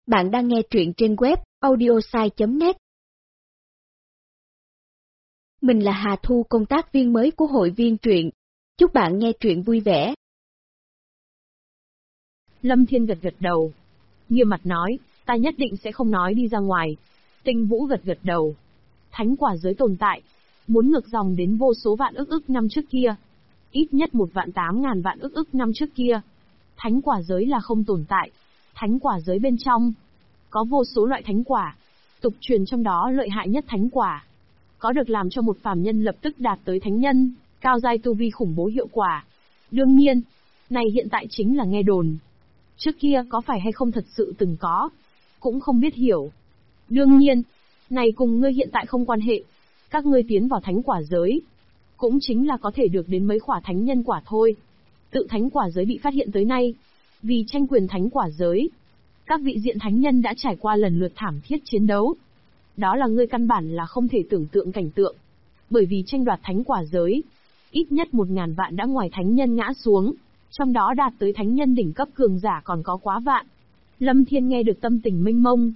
Bạn đang nghe truyện trên web audiosai.net. Mình là Hà Thu, công tác viên mới của hội viên truyện. Chúc bạn nghe truyện vui vẻ. Lâm Thiên gật gật đầu, nghiêm mặt nói, ta nhất định sẽ không nói đi ra ngoài. Tinh Vũ gật gật đầu. Thánh quả giới tồn tại, muốn ngược dòng đến vô số vạn ức năm trước kia. Ít nhất 1.800.000 vạn ức năm trước kia. Thánh quả giới là không tồn tại. Thánh quả giới bên trong có vô số loại thánh quả. Tục truyền trong đó lợi hại nhất thánh quả có được làm cho một phàm nhân lập tức đạt tới thánh nhân, cao giai tu vi khủng bố hiệu quả. Đương nhiên, này hiện tại chính là nghe đồn. Trước kia có phải hay không thật sự từng có, cũng không biết hiểu. Đương nhiên, này cùng ngươi hiện tại không quan hệ. Các ngươi tiến vào thánh quả giới, cũng chính là có thể được đến mấy quả thánh nhân quả thôi. Tự thánh quả giới bị phát hiện tới nay, vì tranh quyền thánh quả giới, các vị diện thánh nhân đã trải qua lần lượt thảm thiết chiến đấu. Đó là ngươi căn bản là không thể tưởng tượng cảnh tượng. Bởi vì tranh đoạt thánh quả giới, ít nhất 1.000 vạn đã ngoài thánh nhân ngã xuống, trong đó đạt tới thánh nhân đỉnh cấp cường giả còn có quá vạn. Lâm Thiên nghe được tâm tình mênh mông,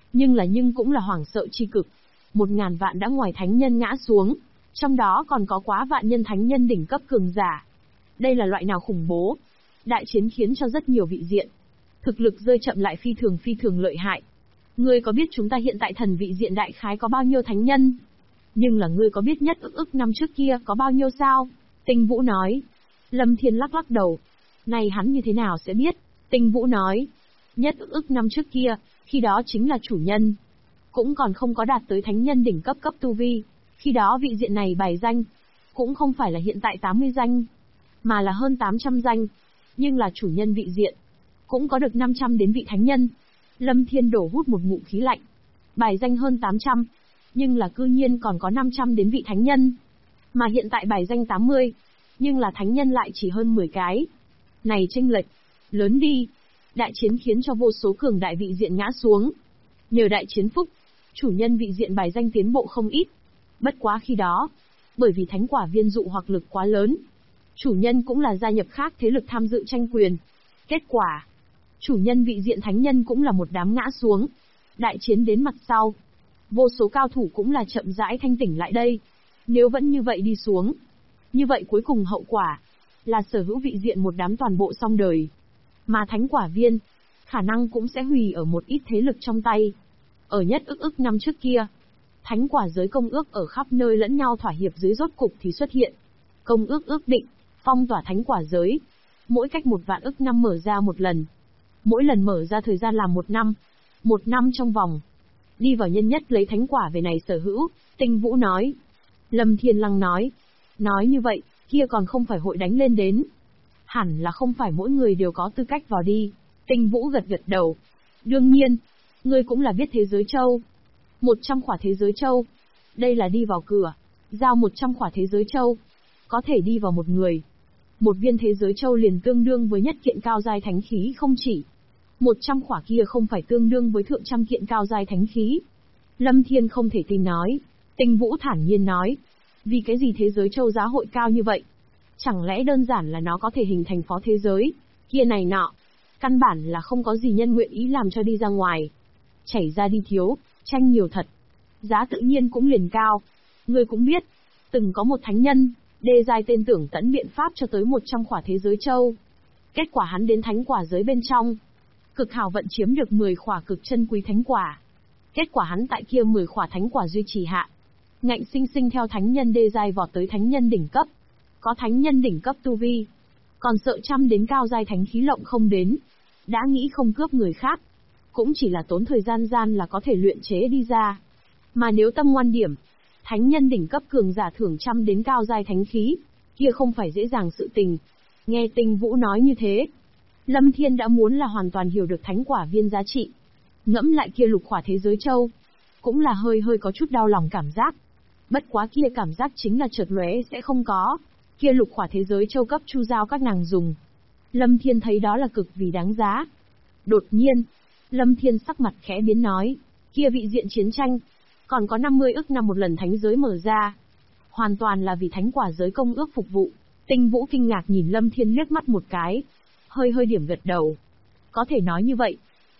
nhưng cũng là hoảng sợ chi cực. 1.000 vạn đã ngoài thánh nhân ngã xuống, trong đó còn có quá vạn nhân thánh nhân đỉnh cấp cường giả. Đây là loại nào khủng bố? Đại chiến khiến cho rất nhiều vị diện thực lực rơi chậm lại phi thường lợi hại. Ngươi có biết chúng ta hiện tại thần vị diện đại khái có bao nhiêu thánh nhân? Nhưng là ngươi có biết nhất ức năm trước kia có bao nhiêu sao? Tinh Vũ nói. Lâm Thiên lắc đầu. Này hắn như thế nào sẽ biết? Tinh Vũ nói. Nhất ức năm trước kia, khi đó chính là chủ nhân. Cũng còn không có đạt tới thánh nhân đỉnh cấp tu vi. Khi đó vị diện này bài danh, cũng không phải là hiện tại 80 danh, mà là hơn 800 danh. Nhưng là chủ nhân vị diện, cũng có được 500 đến vị thánh nhân. Lâm Thiên đổ hút một ngụm khí lạnh. Bài danh hơn 800, nhưng là cư nhiên còn có 500 đến vị thánh nhân. Mà hiện tại bài danh 80, nhưng là thánh nhân lại chỉ hơn 10 cái. Này chênh lệch lớn đi. Đại chiến khiến cho vô số cường đại vị diện ngã xuống. Nhờ đại chiến phúc, chủ nhân vị diện bài danh tiến bộ không ít. Bất quá khi đó, bởi vì thánh quả viên dụ hoặc lực quá lớn, chủ nhân cũng là gia nhập khác thế lực tham dự tranh quyền. Kết quả, chủ nhân vị diện thánh nhân cũng là một đám ngã xuống. Đại chiến đến mặt sau, vô số cao thủ cũng là chậm rãi thanh tỉnh lại đây. Nếu vẫn như vậy đi xuống, như vậy cuối cùng hậu quả là sở hữu vị diện một đám toàn bộ xong đời. Mà thánh quả viên, khả năng cũng sẽ hủy ở một ít thế lực trong tay. Ở nhất ức năm trước kia, thánh quả giới công ước ở khắp nơi lẫn nhau thỏa hiệp dưới rốt cục thì xuất hiện. Công ước ước định, phong tỏa thánh quả giới, mỗi cách 1 vạn ức năm mở ra một lần. Mỗi lần mở ra thời gian là 1 năm. 1 năm trong vòng, đi vào nhân nhất lấy thánh quả về này sở hữu. Tinh Vũ nói. Lâm Thiên Lăng nói. Nói như vậy, kia còn không phải hội đánh lên đến. Hẳn là không phải mỗi người đều có tư cách vào đi. Tinh Vũ gật đầu. Đương nhiên, ngươi cũng là biết thế giới châu. 100 khỏa thế giới châu. Đây là đi vào cửa. Giao 100 khỏa thế giới châu, có thể đi vào một người. Một viên thế giới châu liền tương đương với nhất kiện cao giai thánh khí không chỉ. 100 khỏa kia không phải tương đương với thượng trăm kiện cao giai thánh khí. Lâm Thiên không thể tin nói. Tinh Vũ thản nhiên nói. Vì cái gì thế giới châu giá hội cao như vậy? Chẳng lẽ đơn giản là nó có thể hình thành phó thế giới, kia này nọ. Căn bản là không có gì nhân nguyện ý làm cho đi ra ngoài. Chảy ra đi thiếu, tranh nhiều thật. Giá tự nhiên cũng liền cao. Ngươi cũng biết, từng có một thánh nhân, đê giai tên tưởng tẫn biện pháp cho tới 100 khỏa thế giới châu. Kết quả hắn đến thánh quả giới bên trong, cực hào vận chiếm được 10 khỏa cực chân quý thánh quả. Kết quả hắn tại kia 10 khỏa thánh quả duy trì hạ, ngạnh sinh theo thánh nhân đê giai vọt tới thánh nhân đỉnh cấp. Có thánh nhân đỉnh cấp tu vi, còn sợ trăm đến cao giai thánh khí lộng không đến. Đã nghĩ không cướp người khác, cũng chỉ là tốn thời gian là có thể luyện chế đi ra. Mà nếu tâm ngoan điểm, thánh nhân đỉnh cấp cường giả thưởng trăm đến cao giai thánh khí, kia không phải dễ dàng sự tình. Nghe Tinh Vũ nói như thế, Lâm Thiên đã muốn là hoàn toàn hiểu được thánh quả viên giá trị. Ngẫm lại kia lục khỏa thế giới châu, cũng là hơi có chút đau lòng cảm giác. Bất quá kia cảm giác chính là chợt lóe sẽ không có. Kia lục khỏa thế giới châu cấp chu giao các nàng dùng, Lâm Thiên thấy đó là cực vì đáng giá. Đột nhiên, Lâm Thiên sắc mặt khẽ biến nói, kia vị diện chiến tranh, còn có 50 ức năm một lần thánh giới mở ra. Hoàn toàn là vì thánh quả giới công ước phục vụ. Tinh Vũ kinh ngạc nhìn Lâm Thiên liếc mắt một cái, hơi điểm gật đầu. Có thể nói như vậy,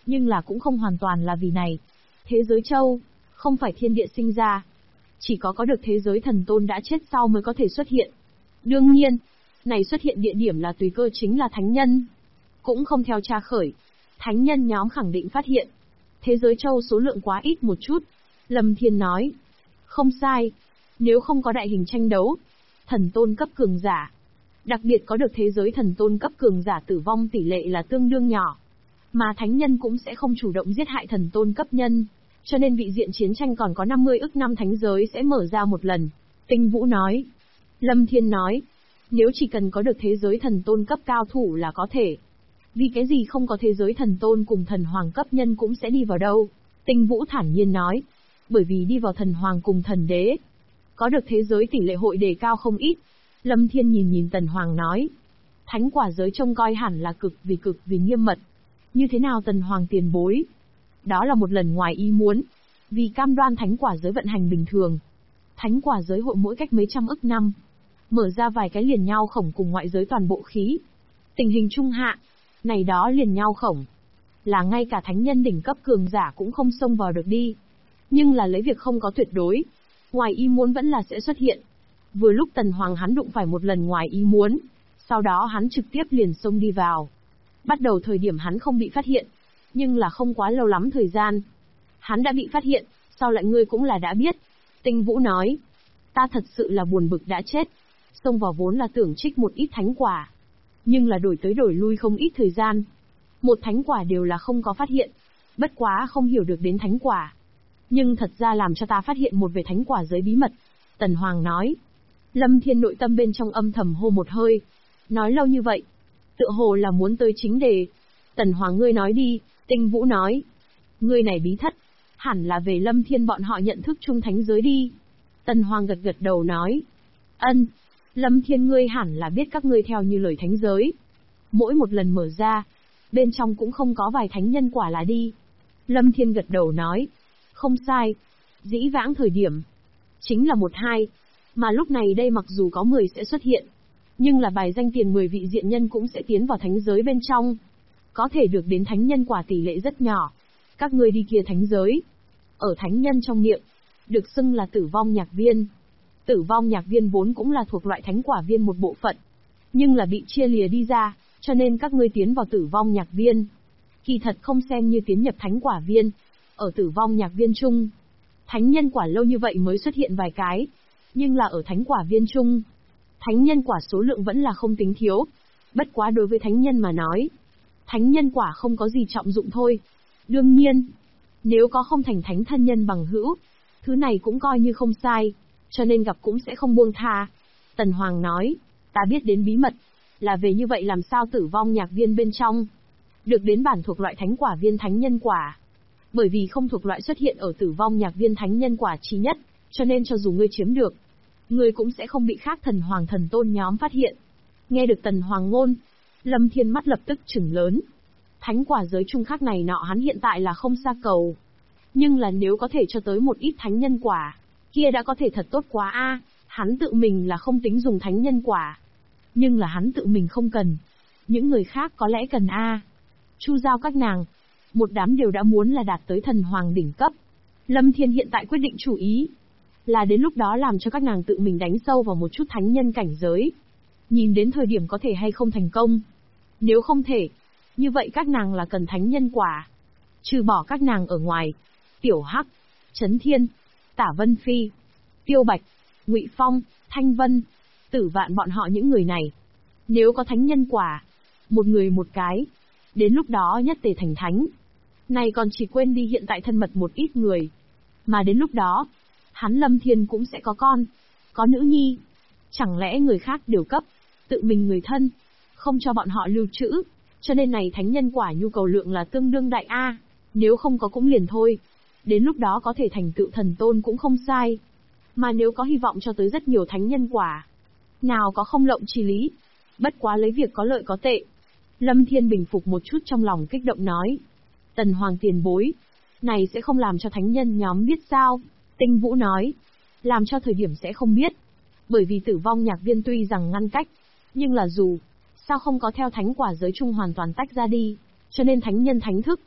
Nhưng là cũng không hoàn toàn là vì này. Thế giới châu, không phải thiên địa sinh ra. Chỉ có được thế giới thần tôn đã chết sau mới có thể xuất hiện. Đương nhiên, này xuất hiện địa điểm là tùy cơ chính là thánh nhân. Cũng không theo tra khởi. Thánh nhân nhóm khẳng định phát hiện. Thế giới châu số lượng quá ít một chút. Lâm Thiên nói. Không sai. Nếu không có đại hình tranh đấu, thần tôn cấp cường giả. Đặc biệt có được thế giới thần tôn cấp cường giả tử vong tỷ lệ là tương đương nhỏ. Mà thánh nhân cũng sẽ không chủ động giết hại thần tôn cấp nhân. Cho nên vị diện chiến tranh còn có 50 ức năm thánh giới sẽ mở ra một lần. Tinh Vũ nói. Lâm Thiên nói. Nếu chỉ cần có được thế giới thần tôn cấp cao thủ là có thể. Vì cái gì không có thế giới thần tôn cùng thần hoàng cấp nhân cũng sẽ đi vào đâu? Tinh Vũ thản nhiên nói. Bởi vì đi vào thần hoàng cùng thần đế. Có được thế giới tỷ lệ hội đề cao không ít. Lâm Thiên nhìn Tần Hoàng nói. Thánh quả giới trông coi hẳn là cực vì nghiêm mật. Như thế nào Tần Hoàng tiền bối? Đó là một lần ngoài ý muốn. Vì cam đoan thánh quả giới vận hành bình thường. Thánh quả giới hội mỗi cách mấy trăm ức năm. Mở ra vài cái liền nhau khổng cùng ngoại giới toàn bộ khí. Tình hình trung hạ. Này đó liền nhau khổng. Là ngay cả thánh nhân đỉnh cấp cường giả cũng không xông vào được đi. Nhưng là lấy việc không có tuyệt đối. Ngoài ý muốn vẫn là sẽ xuất hiện. Vừa lúc Tần Hoàng hắn đụng phải một lần ngoài ý muốn. Sau đó hắn trực tiếp liền xông đi vào. Bắt đầu thời điểm hắn không bị phát hiện. Nhưng là không quá lâu lắm thời gian. Hắn đã bị phát hiện, sau lại ngươi cũng là đã biết. Tinh Vũ nói. Ta thật sự là buồn bực đã chết. Xông vào vốn là tưởng trích một ít thánh quả. Nhưng là đổi tới đổi lui không ít thời gian. Một thánh quả đều là không có phát hiện. Bất quá không hiểu được đến thánh quả. Nhưng thật ra làm cho ta phát hiện một về thánh quả giới bí mật. Tần Hoàng nói. Lâm Thiên nội tâm bên trong âm thầm hô một hơi. Nói lâu như vậy. Tựa hồ là muốn tới chính đề. Tần Hoàng ngươi nói đi. Tinh Vũ nói. Ngươi này bí thất. Hẳn là về Lâm Thiên bọn họ nhận thức chung thánh giới đi. Tần Hoàng gật đầu nói. Ân. Lâm Thiên ngươi hẳn là biết các ngươi theo như lời thánh giới. Mỗi một lần mở ra. Bên trong cũng không có vài thánh nhân quả là đi. Lâm Thiên gật đầu nói. Không sai. Dĩ vãng thời điểm. Chính là 1-2. Mà lúc này đây mặc dù có 10 sẽ xuất hiện. Nhưng là bài danh tiền 10 vị diện nhân cũng sẽ tiến vào thánh giới bên trong. Có thể được đến thánh nhân quả tỷ lệ rất nhỏ. Các ngươi đi kia thánh giới. Ở thánh nhân trong miệng. Được xưng là tử vong nhạc viên. Tử vong nhạc viên vốn cũng là thuộc loại thánh quả viên một bộ phận. Nhưng là bị chia lìa đi ra. Cho nên các ngươi tiến vào tử vong nhạc viên. Kỳ thật không xem như tiến nhập thánh quả viên. Ở tử vong nhạc viên chung. Thánh nhân quả lâu như vậy mới xuất hiện vài cái. Nhưng là ở thánh quả viên chung. Thánh nhân quả số lượng vẫn là không tính thiếu. Bất quá đối với thánh nhân mà nói. Thánh nhân quả không có gì trọng dụng thôi. Đương nhiên. Nếu có không thành thánh thân nhân bằng hữu. Thứ này cũng coi như không sai. Cho nên gặp cũng sẽ không buông tha. Tần Hoàng nói. Ta biết đến bí mật. Là về như vậy làm sao tử vong nhạc viên bên trong. Được đến bản thuộc loại thánh quả viên thánh nhân quả. Bởi vì không thuộc loại xuất hiện ở tử vong nhạc viên thánh nhân quả chi nhất. Cho nên cho dù ngươi chiếm được. Ngươi cũng sẽ không bị khác thần hoàng thần tôn nhóm phát hiện. Nghe được Tần Hoàng ngôn. Lâm Thiên mắt lập tức trừng lớn. Thánh quả giới chung khác này nọ hắn hiện tại là không xa cầu. Nhưng là nếu có thể cho tới một ít thánh nhân quả. Kia đã có thể thật tốt quá a. Hắn tự mình là không tính dùng thánh nhân quả. Nhưng là hắn tự mình không cần. Những người khác có lẽ cần a. Chu giao các nàng. Một đám đều đã muốn là đạt tới thần hoàng đỉnh cấp. Lâm Thiên hiện tại quyết định chủ ý. Là đến lúc đó làm cho các nàng tự mình đánh sâu vào một chút thánh nhân cảnh giới. Nhìn đến thời điểm có thể hay không thành công. Nếu không thể. Như vậy các nàng là cần thánh nhân quả. Trừ bỏ các nàng ở ngoài. Tiểu Hắc, Trấn Thiên, Tả Vân Phi, Tiêu Bạch, Ngụy Phong, Thanh Vân, Tử Vạn bọn họ những người này. Nếu có thánh nhân quả. Một người một cái. Đến lúc đó nhất tề thành thánh. Này còn chỉ quên đi hiện tại thân mật một ít người. Mà đến lúc đó. Hắn Lâm Thiên cũng sẽ có con. Có nữ nhi. Chẳng lẽ người khác đều cấp. Tự mình người thân. Không cho bọn họ lưu trữ. Cho nên này thánh nhân quả nhu cầu lượng là tương đương đại A. Nếu không có cũng liền thôi. Đến lúc đó có thể thành tựu thần tôn cũng không sai. Mà nếu có hy vọng cho tới rất nhiều thánh nhân quả. Nào có không lộng chi lý. Bất quá lấy việc có lợi có tệ. Lâm Thiên bình phục một chút trong lòng kích động nói. Tần Hoàng tiền bối. Này sẽ không làm cho thánh nhân nhóm biết sao. Tinh Vũ nói. Làm cho thời điểm sẽ không biết. Bởi vì tử vong nhạc viên tuy rằng ngăn cách. Nhưng là dù. Sao không có theo thánh quả giới chung hoàn toàn tách ra đi. Cho nên thánh nhân thánh thức.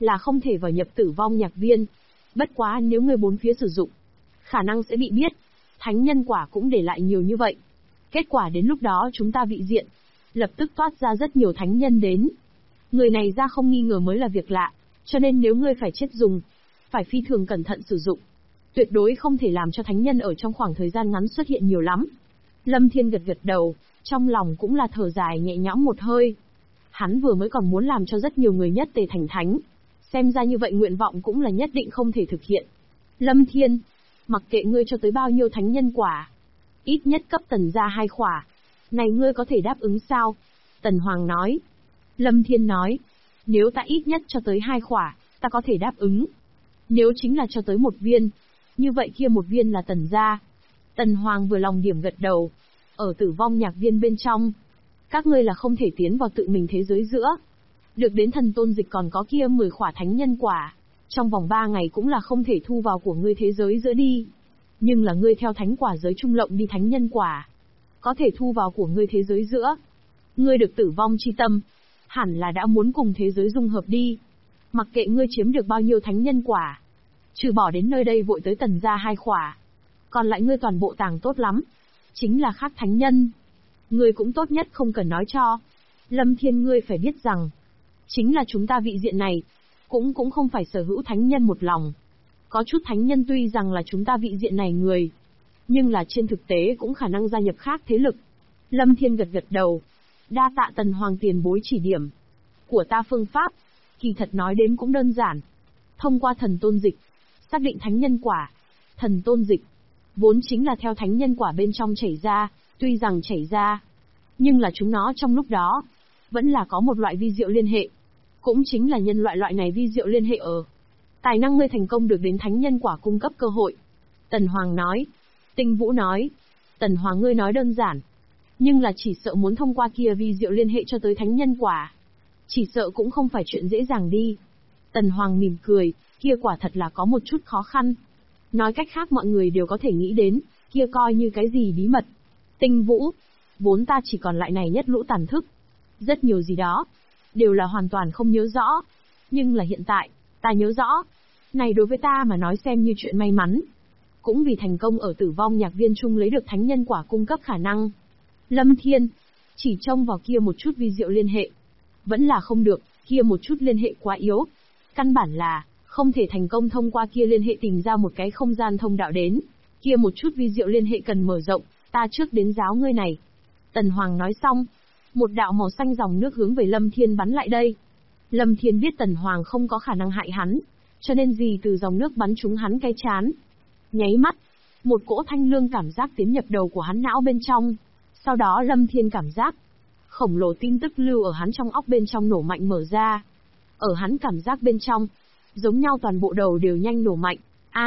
là không thể vào nhập Tử Vong Nhạc Viên. Bất quá nếu ngươi bốn phía sử dụng, khả năng sẽ bị biết. Thánh nhân quả cũng để lại nhiều như vậy. Kết quả đến lúc đó chúng ta vị diện, lập tức toát ra rất nhiều thánh nhân đến. Người này ra không nghi ngờ mới là việc lạ, cho nên nếu ngươi phải chết dùng, phải phi thường cẩn thận sử dụng. Tuyệt đối không thể làm cho thánh nhân ở trong khoảng thời gian ngắn xuất hiện nhiều lắm. Lâm Thiên gật gật đầu, trong lòng cũng là thở dài nhẹ nhõm một hơi. Hắn vừa mới còn muốn làm cho rất nhiều người nhất tề thành thánh. Xem ra như vậy nguyện vọng cũng là nhất định không thể thực hiện. Lâm Thiên, mặc kệ ngươi cho tới bao nhiêu thánh nhân quả, ít nhất cấp Tần gia 2 khỏa. Này ngươi có thể đáp ứng sao? Tần Hoàng nói. Lâm Thiên nói, nếu ta ít nhất cho tới 2 khỏa, ta có thể đáp ứng. Nếu chính là cho tới 1 viên, như vậy kia 1 viên là Tần gia. Tần Hoàng vừa lòng điểm gật đầu. Ở Tử Vong Nhạc Viên bên trong, các ngươi là không thể tiến vào tự mình thế giới giữa. Được đến thần tôn dịch còn có kia 10 khỏa thánh nhân quả. Trong vòng 3 ngày cũng là không thể thu vào của ngươi thế giới giữa đi. Nhưng là ngươi theo thánh quả giới trung lộng đi thánh nhân quả, có thể thu vào của ngươi thế giới giữa. Ngươi được tử vong chi tâm, hẳn là đã muốn cùng thế giới dung hợp đi. Mặc kệ ngươi chiếm được bao nhiêu thánh nhân quả, trừ bỏ đến nơi đây vội tới Tần gia 2 khỏa, còn lại ngươi toàn bộ tàng tốt lắm. Chính là khác thánh nhân, ngươi cũng tốt nhất không cần nói cho. Lâm Thiên, ngươi phải biết rằng, chính là chúng ta vị diện này, cũng không phải sở hữu thánh nhân một lòng. Có chút thánh nhân tuy rằng là chúng ta vị diện này người, nhưng là trên thực tế cũng khả năng gia nhập khác thế lực. Lâm Thiên gật gật đầu. Đa tạ Tần Hoàng tiền bối chỉ điểm. Của ta phương pháp, kỳ thật nói đến cũng đơn giản. Thông qua thần tôn dịch, xác định thánh nhân quả. Thần tôn dịch, vốn chính là theo thánh nhân quả bên trong chảy ra, tuy rằng chảy ra, nhưng là chúng nó trong lúc đó, vẫn là có một loại vi diệu liên hệ. Cũng chính là nhân loại này vi diệu liên hệ ở tài năng ngươi thành công được đến thánh nhân quả cung cấp cơ hội. Tần Hoàng nói. Tinh Vũ nói. Tần Hoàng, ngươi nói đơn giản, nhưng là chỉ sợ muốn thông qua kia vi diệu liên hệ cho tới thánh nhân quả, chỉ sợ cũng không phải chuyện dễ dàng đi. Tần Hoàng mỉm cười, kia quả thật là có một chút khó khăn. Nói cách khác mọi người đều có thể nghĩ đến, kia coi như cái gì bí mật. Tinh Vũ, vốn ta chỉ còn lại này nhất lũ tàn thức. Rất nhiều gì đó, đều là hoàn toàn không nhớ rõ. Nhưng là hiện tại, ta nhớ rõ. Này đối với ta mà nói xem như chuyện may mắn. Cũng vì thành công ở Tử Vong Nhạc Viên chung lấy được thánh nhân quả cung cấp khả năng. Lâm Thiên, chỉ trông vào kia một chút vi diệu liên hệ, vẫn là không được, kia một chút liên hệ quá yếu. Căn bản là, không thể thành công thông qua kia liên hệ tìm ra một cái không gian thông đạo đến. Kia một chút vi diệu liên hệ cần mở rộng, ta trước đến giáo ngươi này. Tần Hoàng nói xong, một đạo màu xanh dòng nước hướng về Lâm Thiên bắn lại đây. Lâm Thiên biết Tần Hoàng không có khả năng hại hắn, cho nên gì từ dòng nước bắn trúng hắn cái chán. Nháy mắt, một cỗ thanh lương cảm giác tiến nhập đầu của hắn não bên trong. Sau đó Lâm Thiên cảm giác khổng lồ tin tức lưu ở hắn trong óc bên trong nổ mạnh mở ra. Ở hắn cảm giác bên trong, giống nhau toàn bộ đầu đều nhanh nổ mạnh.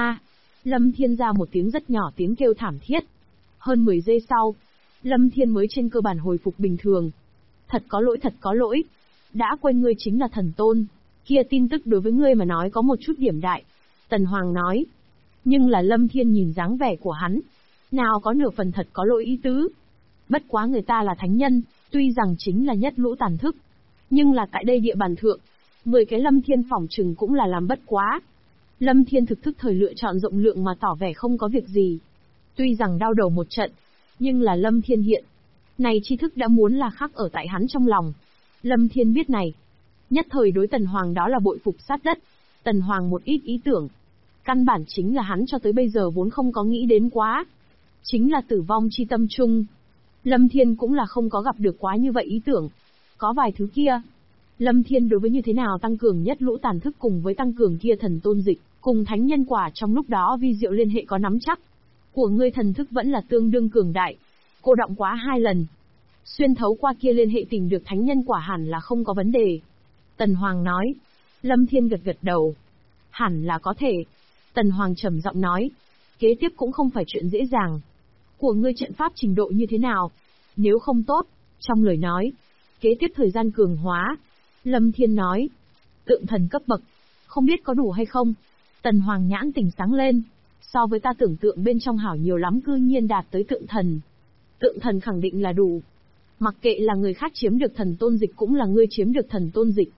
Lâm Thiên ra một tiếng rất nhỏ tiếng kêu thảm thiết. Hơn 10 giây sau, Lâm Thiên mới trên cơ bản hồi phục bình thường. Thật có lỗi. Đã quên ngươi chính là thần tôn. Kia tin tức đối với ngươi mà nói có một chút điểm đại. Tần Hoàng nói. Nhưng là Lâm Thiên nhìn dáng vẻ của hắn, nào có nửa phần thật có lỗi ý tứ. Bất quá người ta là thánh nhân, tuy rằng chính là nhất lũ tàn thức, nhưng là tại đây địa bàn thượng, 10 cái Lâm Thiên phỏng chừng cũng là làm bất quá. Lâm Thiên thực thức thời lựa chọn rộng lượng mà tỏ vẻ không có việc gì. Tuy rằng đau đầu một trận, nhưng là Lâm Thiên hiện này tri thức đã muốn là khắc ở tại hắn trong lòng. Lâm Thiên biết này, nhất thời đối Tần Hoàng đó là bội phục sát đất. Tần Hoàng một ít ý tưởng, căn bản chính là hắn cho tới bây giờ vốn không có nghĩ đến quá. Chính là tử vong chi tâm trung. Lâm Thiên cũng là không có gặp được quá như vậy ý tưởng. Có vài thứ kia. Lâm Thiên đối với như thế nào tăng cường nhất lũ tàn thức cùng với tăng cường kia thần tôn dịch, cùng thánh nhân quả trong lúc đó vi diệu liên hệ có nắm chắc. Của ngươi thần thức vẫn là tương đương cường đại. Cô động quá 2 lần. Xuyên thấu qua kia liên hệ tìm được thánh nhân quả hẳn là không có vấn đề. Tần Hoàng nói. Lâm Thiên gật gật đầu. Hẳn là có thể. Tần Hoàng trầm giọng nói. Kế tiếp cũng không phải chuyện dễ dàng. Của ngươi trận pháp trình độ như thế nào? Nếu không tốt, trong lời nói, kế tiếp thời gian cường hóa. Lâm Thiên nói. Tượng thần cấp bậc. Không biết có đủ hay không? Tần Hoàng nhãn tỉnh sáng lên. So với ta tưởng tượng bên trong hảo nhiều lắm, cư nhiên đạt tới tượng thần. Tượng thần khẳng định là đủ. Mặc kệ là người khác chiếm được thần tôn dịch cũng là ngươi chiếm được thần tôn dịch.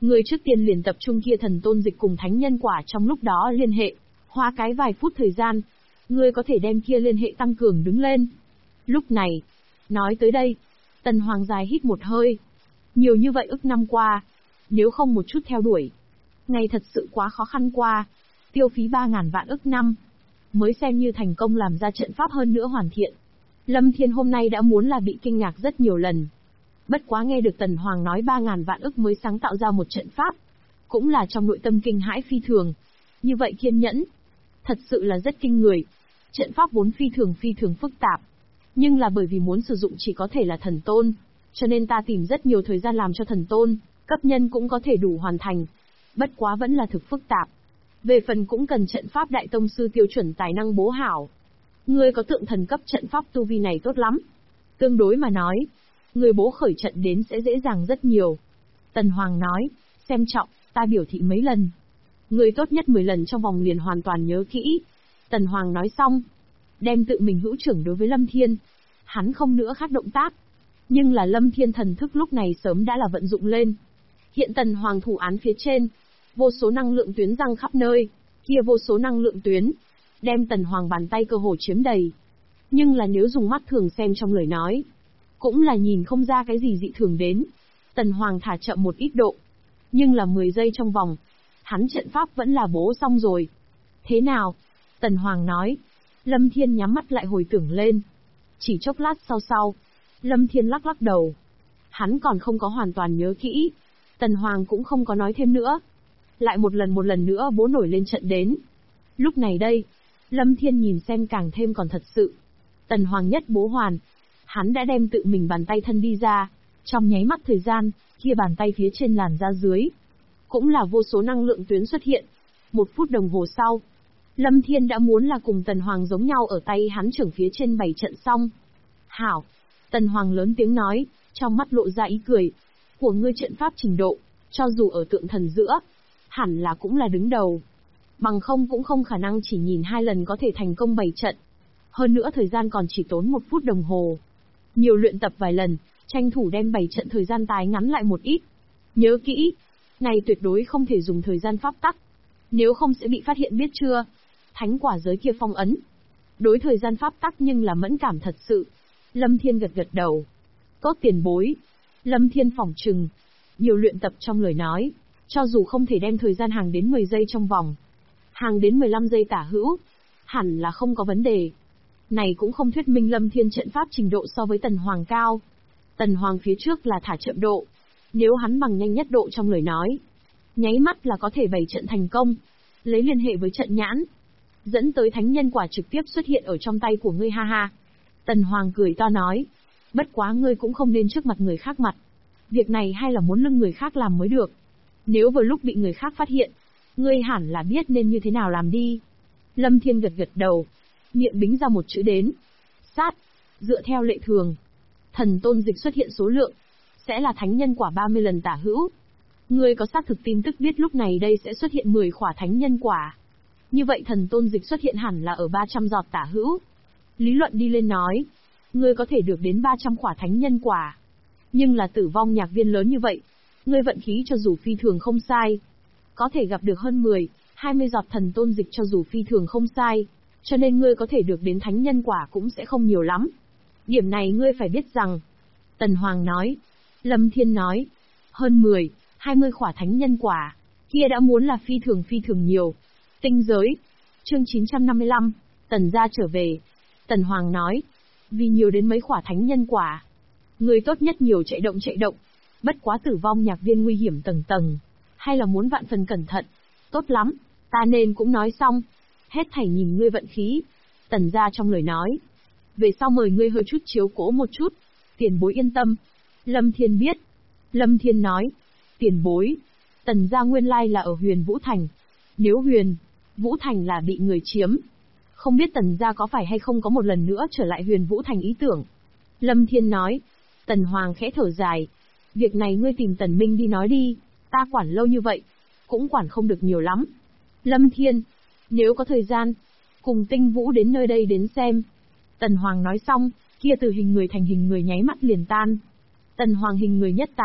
Ngươi trước tiên liền tập trung kia thần tôn dịch cùng thánh nhân quả trong lúc đó liên hệ, hóa cái vài phút thời gian, ngươi có thể đem kia liên hệ tăng cường đứng lên. Lúc này, nói tới đây, Tần Hoàng dài hít một hơi. Nhiều như vậy ức năm qua, nếu không một chút theo đuổi, ngày thật sự quá khó khăn qua, tiêu phí 3.000 vạn ức năm, mới xem như thành công làm ra trận pháp hơn nữa hoàn thiện. Lâm Thiên hôm nay đã muốn là bị kinh ngạc rất nhiều lần. Bất quá nghe được Tần Hoàng nói 3.000 vạn ức mới sáng tạo ra một trận pháp, cũng là trong nội tâm kinh hãi phi thường. Như vậy kiên nhẫn, thật sự là rất kinh người. Trận pháp vốn phi thường phức tạp, nhưng là bởi vì muốn sử dụng chỉ có thể là thần tôn, cho nên ta tìm rất nhiều thời gian làm cho thần tôn, cấp nhân cũng có thể đủ hoàn thành. Bất quá vẫn là thực phức tạp. Về phần cũng cần trận pháp đại tông sư tiêu chuẩn tài năng bố hảo. Ngươi có tượng thần cấp trận pháp tu vi này tốt lắm. Tương đối mà nói, người bố khởi trận đến sẽ dễ dàng rất nhiều. Tần Hoàng nói, xem trọng, ta biểu thị mấy lần. Người tốt nhất 10 lần trong vòng liền hoàn toàn nhớ kỹ. Tần Hoàng nói xong, đem tự mình hữu trưởng đối với Lâm Thiên. Hắn không nữa khác động tác. Nhưng là Lâm Thiên thần thức lúc này sớm đã là vận dụng lên. Hiện Tần Hoàng thủ án phía trên, vô số năng lượng tuyến răng khắp nơi, kia vô số năng lượng tuyến, đem Tần Hoàng bàn tay cơ hồ chiếm đầy. Nhưng là nếu dùng mắt thường xem trong lời nói, cũng là nhìn không ra cái gì dị thường đến. Tần Hoàng thả chậm một ít độ, nhưng là 10 giây trong vòng, hắn trận pháp vẫn là bố xong rồi. Thế nào? Tần Hoàng nói. Lâm Thiên nhắm mắt lại hồi tưởng lên. Chỉ chốc lát sau, Lâm Thiên lắc lắc đầu. Hắn còn không có hoàn toàn nhớ kỹ. Tần Hoàng cũng không có nói thêm nữa. Lại một lần nữa bố nổi lên trận đến. Lúc này đây, Lâm Thiên nhìn xem càng thêm còn thật sự. Tần Hoàng nhất bố hoàn, hắn đã đem tự mình bàn tay thân đi ra. Trong nháy mắt thời gian, kia bàn tay phía trên làn da dưới, cũng là vô số năng lượng tuyến xuất hiện. 1 phút đồng hồ sau, Lâm Thiên đã muốn là cùng Tần Hoàng giống nhau ở tay hắn trưởng phía trên 7 trận xong. Hảo! Tần Hoàng lớn tiếng nói, trong mắt lộ ra ý cười. Của ngươi trận pháp trình độ, cho dù ở tượng thần giữa, hẳn là cũng là đứng đầu. Bằng không cũng không khả năng chỉ nhìn 2 lần có thể thành công 7 trận. Hơn nữa thời gian còn chỉ tốn 1 phút đồng hồ. Nhiều luyện tập vài lần, tranh thủ đem 7 trận thời gian tái ngắn lại một ít. Nhớ kỹ, này tuyệt đối không thể dùng thời gian pháp tắc. Nếu không sẽ bị phát hiện biết chưa? Thánh quả giới kia phong ấn. Đối thời gian pháp tắc nhưng là mẫn cảm thật sự. Lâm Thiên gật gật đầu. Tốt tiền bối. Lâm Thiên phỏng trừng. Nhiều luyện tập trong lời nói. Cho dù không thể đem thời gian hàng đến 10 giây trong vòng, hàng đến 15 giây tả hữu, hẳn là không có vấn đề. Này cũng không thuyết minh Lâm Thiên trận pháp trình độ so với Tần Hoàng cao. Tần Hoàng phía trước là thả chậm độ. Nếu hắn bằng nhanh nhất độ trong lời nói, nháy mắt là có thể 7 trận thành công. Lấy liên hệ với trận nhãn, dẫn tới thánh nhân quả trực tiếp xuất hiện ở trong tay của ngươi ha ha. Tần Hoàng cười to nói, bất quá ngươi cũng không nên trước mặt người khác mặt. Việc này hay là muốn lưng người khác làm mới được. Nếu vừa lúc bị người khác phát hiện, ngươi hẳn là biết nên như thế nào làm đi. Lâm Thiên gật gật đầu, miệng bính ra một chữ đến. Sát, dựa theo lệ thường, thần tôn dịch xuất hiện số lượng, sẽ là thánh nhân quả 30 lần tả hữu. Ngươi có xác thực tin tức biết lúc này đây sẽ xuất hiện 10 khỏa thánh nhân quả. Như vậy thần tôn dịch xuất hiện hẳn là ở 300 giọt tả hữu. Lý luận đi lên nói, ngươi có thể được đến 300 khỏa thánh nhân quả. Nhưng là tử vong nhạc viên lớn như vậy, ngươi vận khí cho dù phi thường không sai, có thể gặp được hơn 10, 20 giọt thần tôn dịch cho dù phi thường không sai, cho nên ngươi có thể được đến thánh nhân quả cũng sẽ không nhiều lắm. Điểm này ngươi phải biết rằng. Tần Hoàng nói. Lâm Thiên nói. Hơn 10, 20 khỏa thánh nhân quả, kia đã muốn là phi thường nhiều. Tinh giới. Chương 955, Tần gia trở về. Tần Hoàng nói. Vì nhiều đến mấy khỏa thánh nhân quả, ngươi tốt nhất nhiều chạy động. Bất quá tử vong nhạc viên nguy hiểm tầng tầng, hay là muốn vạn phần cẩn thận. Tốt lắm, ta nên cũng nói xong. Hết thảy nhìn ngươi vận khí. Tần gia trong lời nói. Về sau mời ngươi hơi chút chiếu cố một chút. Tiền bối yên tâm. Lâm Thiên biết. Lâm Thiên nói. Tiền bối. Tần gia nguyên lai là ở Huyền Vũ Thành. Nếu Huyền Vũ Thành là bị người chiếm, không biết Tần gia có phải hay không có một lần nữa trở lại Huyền Vũ Thành ý tưởng. Lâm Thiên nói. Tần Hoàng khẽ thở dài. Việc này ngươi tìm Tần Minh đi nói đi. Ta quản lâu như vậy, cũng quản không được nhiều lắm. Lâm Thiên. Nếu có thời gian, cùng Tinh Vũ đến nơi đây đến xem. Tần Hoàng nói xong, kia từ hình người thành hình người nháy mắt liền tan. Tần Hoàng hình người nhất tán,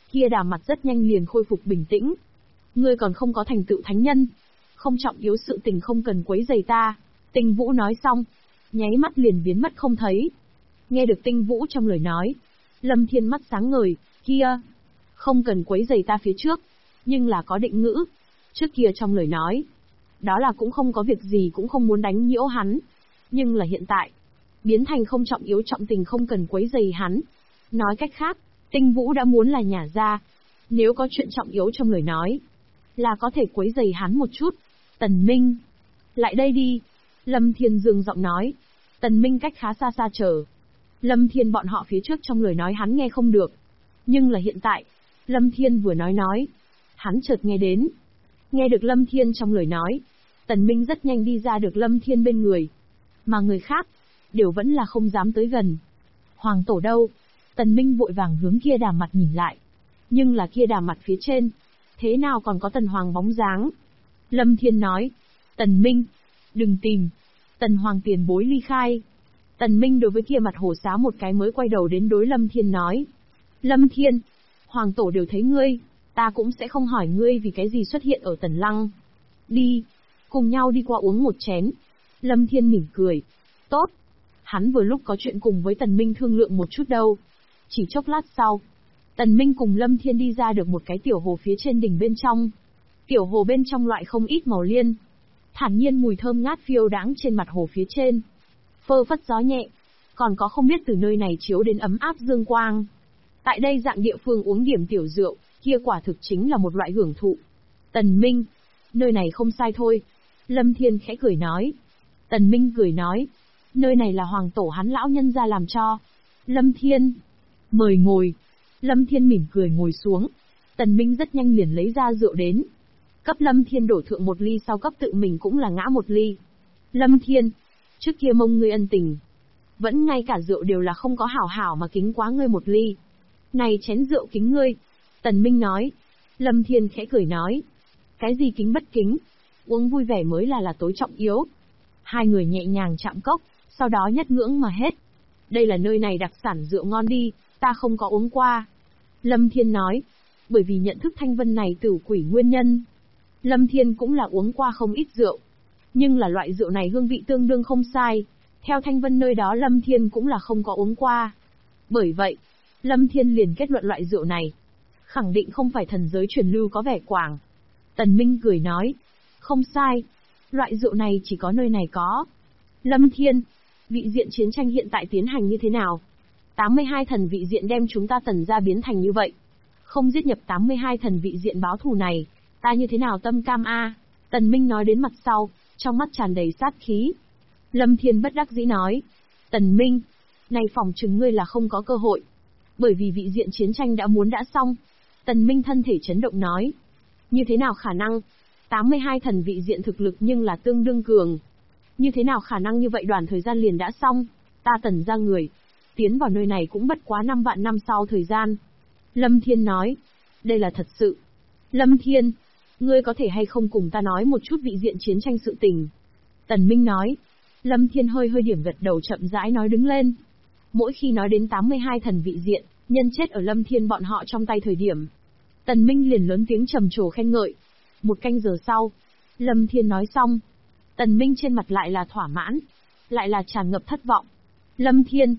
Kia Đà mặt rất nhanh liền khôi phục bình tĩnh. Ngươi còn không có thành tựu thánh nhân. Không trọng yếu sự tình không cần quấy rầy ta. Tinh Vũ nói xong, nháy mắt liền biến mất không thấy. Nghe được Tinh Vũ trong lời nói, Lâm Thiên mắt sáng ngời, kia, không cần quấy rầy ta phía trước, nhưng là có định ngữ. Trước kia trong lời nói, đó là cũng không có việc gì cũng không muốn đánh nhiễu hắn. Nhưng là hiện tại, biến thành không trọng yếu trọng tình không cần quấy rầy hắn. Nói cách khác, Tinh Vũ đã muốn là nhả ra. Nếu có chuyện trọng yếu trong lời nói, là có thể quấy rầy hắn một chút. Tần Minh, lại đây đi. Lâm Thiên dương giọng nói. Tần Minh cách khá xa xa chờ. Lâm Thiên bọn họ phía trước trong lời nói hắn nghe không được. Nhưng là hiện tại, Lâm Thiên vừa nói, hắn chợt nghe đến. Nghe được Lâm Thiên trong lời nói, Tần Minh rất nhanh đi ra được Lâm Thiên bên người. Mà người khác, đều vẫn là không dám tới gần. Hoàng tổ đâu? Tần Minh vội vàng hướng Kia Đà mặt nhìn lại. Nhưng là Kia Đà mặt phía trên, thế nào còn có Tần Hoàng bóng dáng? Lâm Thiên nói, Tần Minh, đừng tìm. Tần Hoàng tiền bối ly khai. Tần Minh đối với Kia mặt hồ xá một cái mới quay đầu đến đối Lâm Thiên nói. Lâm Thiên, Hoàng tổ đều thấy ngươi, ta cũng sẽ không hỏi ngươi vì cái gì xuất hiện ở Tần Lăng. Đi, cùng nhau đi qua uống một chén. Lâm Thiên mỉm cười. Tốt. Hắn vừa lúc có chuyện cùng với Tần Minh thương lượng một chút đâu. Chỉ chốc lát sau, Tần Minh cùng Lâm Thiên đi ra được một cái tiểu hồ phía trên đỉnh bên trong. Tiểu hồ bên trong loại không ít màu liên. Thản nhiên mùi thơm ngát phiêu đãng trên mặt hồ phía trên. Phơ phất gió nhẹ, còn có không biết từ nơi này chiếu đến ấm áp dương quang. Tại đây dạng địa phương uống điểm tiểu rượu, kia quả thực chính là một loại hưởng thụ. Tần Minh, nơi này không sai thôi. Lâm Thiên khẽ cười nói. Tần Minh cười nói, nơi này là Hoàng tổ hắn lão nhân ra làm cho. Lâm Thiên, mời ngồi. Lâm Thiên mỉm cười ngồi xuống. Tần Minh rất nhanh liền lấy ra rượu đến. Cấp Lâm Thiên đổ thượng một ly sau cấp tự mình cũng là ngã một ly. Lâm Thiên, trước kia mông ngươi ân tình. Vẫn ngay cả rượu đều là không có hảo hảo mà kính quá ngươi một ly. Này chén rượu kính ngươi. Tần Minh nói. Lâm Thiên khẽ cười nói. Cái gì kính bất kính? Uống vui vẻ mới là tối trọng yếu. Hai người nhẹ nhàng chạm cốc, sau đó nhất ngưỡng mà hết. Đây là nơi này đặc sản rượu ngon đi, ta không có uống qua. Lâm Thiên nói. Bởi vì nhận thức thanh vân này tử quỷ nguyên nhân. Lâm Thiên cũng là uống qua không ít rượu. Nhưng là loại rượu này hương vị tương đương không sai. Theo thanh vân nơi đó Lâm Thiên cũng là không có uống qua. Bởi vậy, Lâm Thiên liền kết luận loại rượu này khẳng định không phải thần giới truyền lưu có vẻ quảng. Tần Minh cười nói. Không sai. Loại rượu này chỉ có nơi này có. Lâm Thiên, vị diện chiến tranh hiện tại tiến hành như thế nào? 82 thần vị diện đem chúng ta Tần gia biến thành như vậy. Không giết nhập 82 thần vị diện báo thù này, ta như thế nào tâm cam a? Tần Minh nói đến mặt sau, trong mắt tràn đầy sát khí. Lâm Thiên bất đắc dĩ nói. Tần Minh, này phòng chừng ngươi là không có cơ hội. Bởi vì vị diện chiến tranh đã xong. Tần Minh thân thể chấn động nói. Như thế nào khả năng? 82 thần vị diện thực lực nhưng là tương đương cường. Như thế nào khả năng như vậy đoạn thời gian liền đã xong? Ta Tần gia người, tiến vào nơi này cũng bất quá 5 vạn năm sau thời gian. Lâm Thiên nói. Đây là thật sự. Lâm Thiên, ngươi có thể hay không cùng ta nói một chút vị diện chiến tranh sự tình? Tần Minh nói. Lâm Thiên hơi điểm gật đầu chậm rãi nói đứng lên. Mỗi khi nói đến 82 thần vị diện, nhân chết ở Lâm Thiên bọn họ trong tay thời điểm, Tần Minh liền lớn tiếng trầm trồ khen ngợi. Một canh giờ sau, Lâm Thiên nói xong, Tần Minh trên mặt lại là thỏa mãn, lại là tràn ngập thất vọng. Lâm Thiên,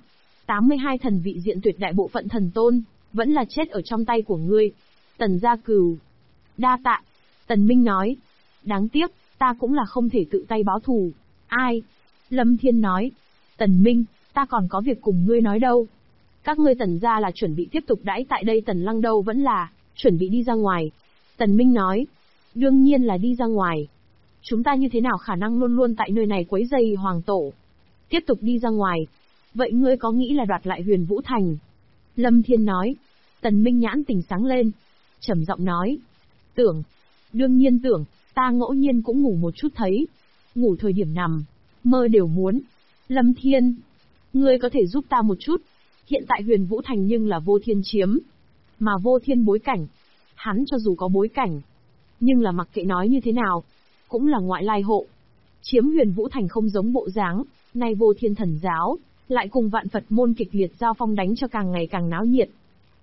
82 thần vị diện tuyệt đại bộ phận thần tôn, vẫn là chết ở trong tay của ngươi. Tần gia cừu. Đa tạ. Tần Minh nói. Đáng tiếc, ta cũng là không thể tự tay báo thù. Ai? Lâm Thiên nói. Tần Minh, ta còn có việc cùng ngươi nói đâu. Các ngươi Tần gia là chuẩn bị tiếp tục đãi tại đây Tần Lăng đâu vẫn là chuẩn bị đi ra ngoài? Tần Minh nói. Đương nhiên là đi ra ngoài. Chúng ta như thế nào khả năng luôn luôn tại nơi này quấy rầy Hoàng tổ? Tiếp tục đi ra ngoài. Vậy ngươi có nghĩ là đoạt lại Huyền Vũ Thành? Lâm Thiên nói. Tần Minh nhãn tình sáng lên, trầm giọng nói. Tưởng. Đương nhiên tưởng, ta ngẫu nhiên cũng ngủ một chút thấy. Ngủ thời điểm nằm, mơ đều muốn. Lâm Thiên, ngươi có thể giúp ta một chút. Hiện tại Huyền Vũ Thành nhưng là Vô Thiên chiếm. Mà Vô Thiên bối cảnh. Hắn cho dù có bối cảnh, nhưng là mặc kệ nói như thế nào, cũng là ngoại lai hộ. Chiếm Huyền Vũ Thành không giống bộ dáng, nay Vô Thiên thần giáo, lại cùng Vạn Phật môn kịch liệt giao phong đánh cho càng ngày càng náo nhiệt.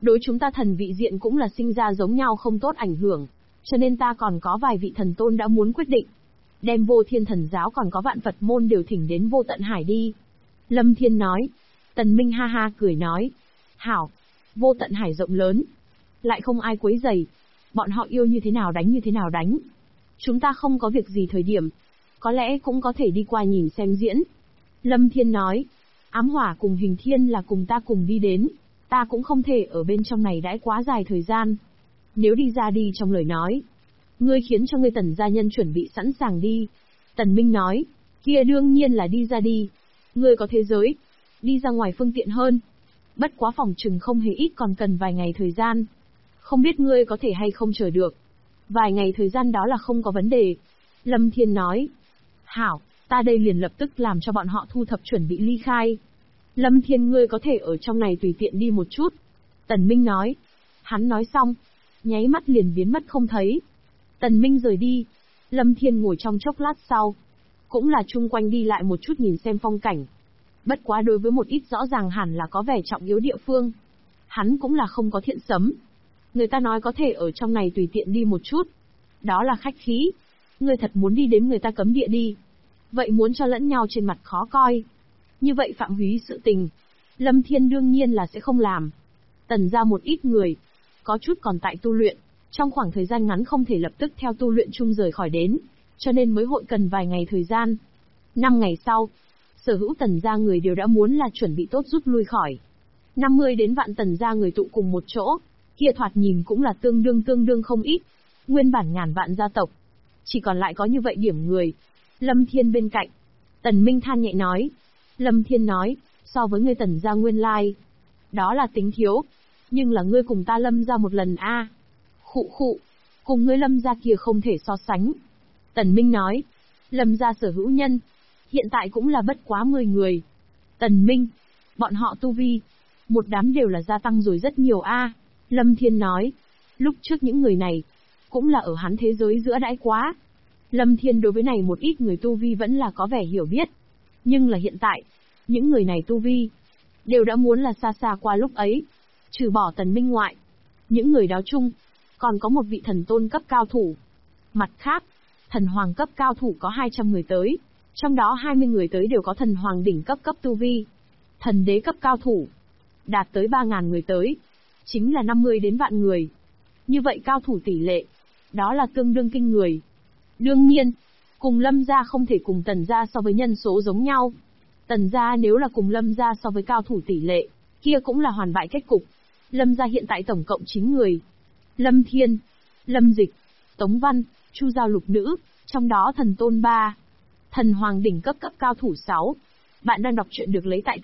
Đối chúng ta thần vị diện cũng là sinh ra giống nhau không tốt ảnh hưởng, cho nên ta còn có vài vị thần tôn đã muốn quyết định. Đem Vô Thiên Thần Giáo còn có Vạn Phật Môn đều thỉnh đến Vô Tận Hải đi. Lâm Thiên nói. Tần Minh ha ha cười nói. Hảo, Vô Tận Hải rộng lớn. Lại không ai quấy rầy. Bọn họ yêu như thế nào đánh. Chúng ta không có việc gì thời điểm. Có lẽ cũng có thể đi qua nhìn xem diễn. Lâm Thiên nói. Ám Hỏa cùng Hình Thiên là cùng ta cùng đi đến. Ta cũng không thể ở bên trong này đãi quá dài thời gian. Nếu đi ra đi trong lời nói. Ngươi khiến cho ngươi Tần gia nhân chuẩn bị sẵn sàng đi. Tần Minh nói. Kia đương nhiên là đi ra đi. Ngươi có thế giới. Đi ra ngoài phương tiện hơn. Bất quá phòng trừng không hề ít còn cần vài ngày thời gian. Không biết ngươi có thể hay không chờ được. Vài ngày thời gian đó là không có vấn đề. Lâm Thiên nói. Hảo, ta đây liền lập tức làm cho bọn họ thu thập chuẩn bị ly khai. Lâm Thiên ngươi có thể ở trong này tùy tiện đi một chút. Tần Minh nói. Hắn nói xong. Nháy mắt liền biến mất không thấy. Tần Minh rời đi. Lâm Thiên ngồi trong chốc lát sau. Cũng là chung quanh đi lại một chút nhìn xem phong cảnh. Bất quá đối với một ít rõ ràng hẳn là có vẻ trọng yếu địa phương. Hắn cũng là không có thiện sấm. Người ta nói có thể ở trong này tùy tiện đi một chút. Đó là khách khí. Ngươi thật muốn đi đến người ta cấm địa đi. Vậy muốn cho lẫn nhau trên mặt khó coi. Như vậy phạm húy sự tình. Lâm Thiên đương nhiên là sẽ không làm. Tần ra một ít người. Có chút còn tại tu luyện. Trong khoảng thời gian ngắn không thể lập tức theo tu luyện chung rời khỏi đến. Cho nên mới hội cần vài ngày thời gian. 5 ngày sau. Sở hữu Tần gia người đều đã muốn là chuẩn bị tốt rút lui khỏi. 50 đến vạn Tần gia người tụ cùng một chỗ. Kia thoạt nhìn cũng là tương đương không ít. Nguyên bản ngàn vạn gia tộc. Chỉ còn lại có như vậy điểm người. Lâm Thiên bên cạnh. Tần Minh than nhẹ nói. Lâm Thiên nói, so với ngươi Tần gia nguyên lai. Đó là tính thiếu. Nhưng là ngươi cùng ta Lâm gia một lần a. Khụ. Cùng ngươi Lâm gia kia không thể so sánh. Tần Minh nói. Lâm gia sở hữu nhân. Hiện tại cũng là bất quá 10 người. Tần Minh. Bọn họ tu vi. Một đám đều là gia tăng rồi rất nhiều a. Lâm Thiên nói. Lúc trước những người này. Cũng là ở hắn thế giới giữa đãi quá. Lâm Thiên đối với này một ít người tu vi vẫn là có vẻ hiểu biết. Nhưng là hiện tại. Những người này tu vi. Đều đã muốn là xa xa qua lúc ấy. Trừ bỏ Tần Minh ngoại. Những người đó chung. Còn có một vị thần tôn cấp cao thủ. Mặt khác. Thần hoàng cấp cao thủ có 200 người tới. Trong đó 20 người tới đều có thần hoàng đỉnh cấp tu vi. Thần đế cấp cao thủ. Đạt tới 3.000 người tới. Chính là 50 đến vạn người. Như vậy cao thủ tỷ lệ. Đó là tương đương kinh người. Đương nhiên. Cùng Lâm gia không thể cùng Tần gia so với nhân số giống nhau. Tần gia nếu là cùng Lâm gia so với cao thủ tỷ lệ. Kia cũng là hoàn bại kết cục. Lâm gia hiện tại tổng cộng 9 người. Lâm Thiên. Lâm Dịch. Tống Văn. Chu Giao Lục Nữ. Trong đó thần tôn 3. Thần hoàng đỉnh cấp cao thủ 6. Bạn đang đọc truyện được lấy tại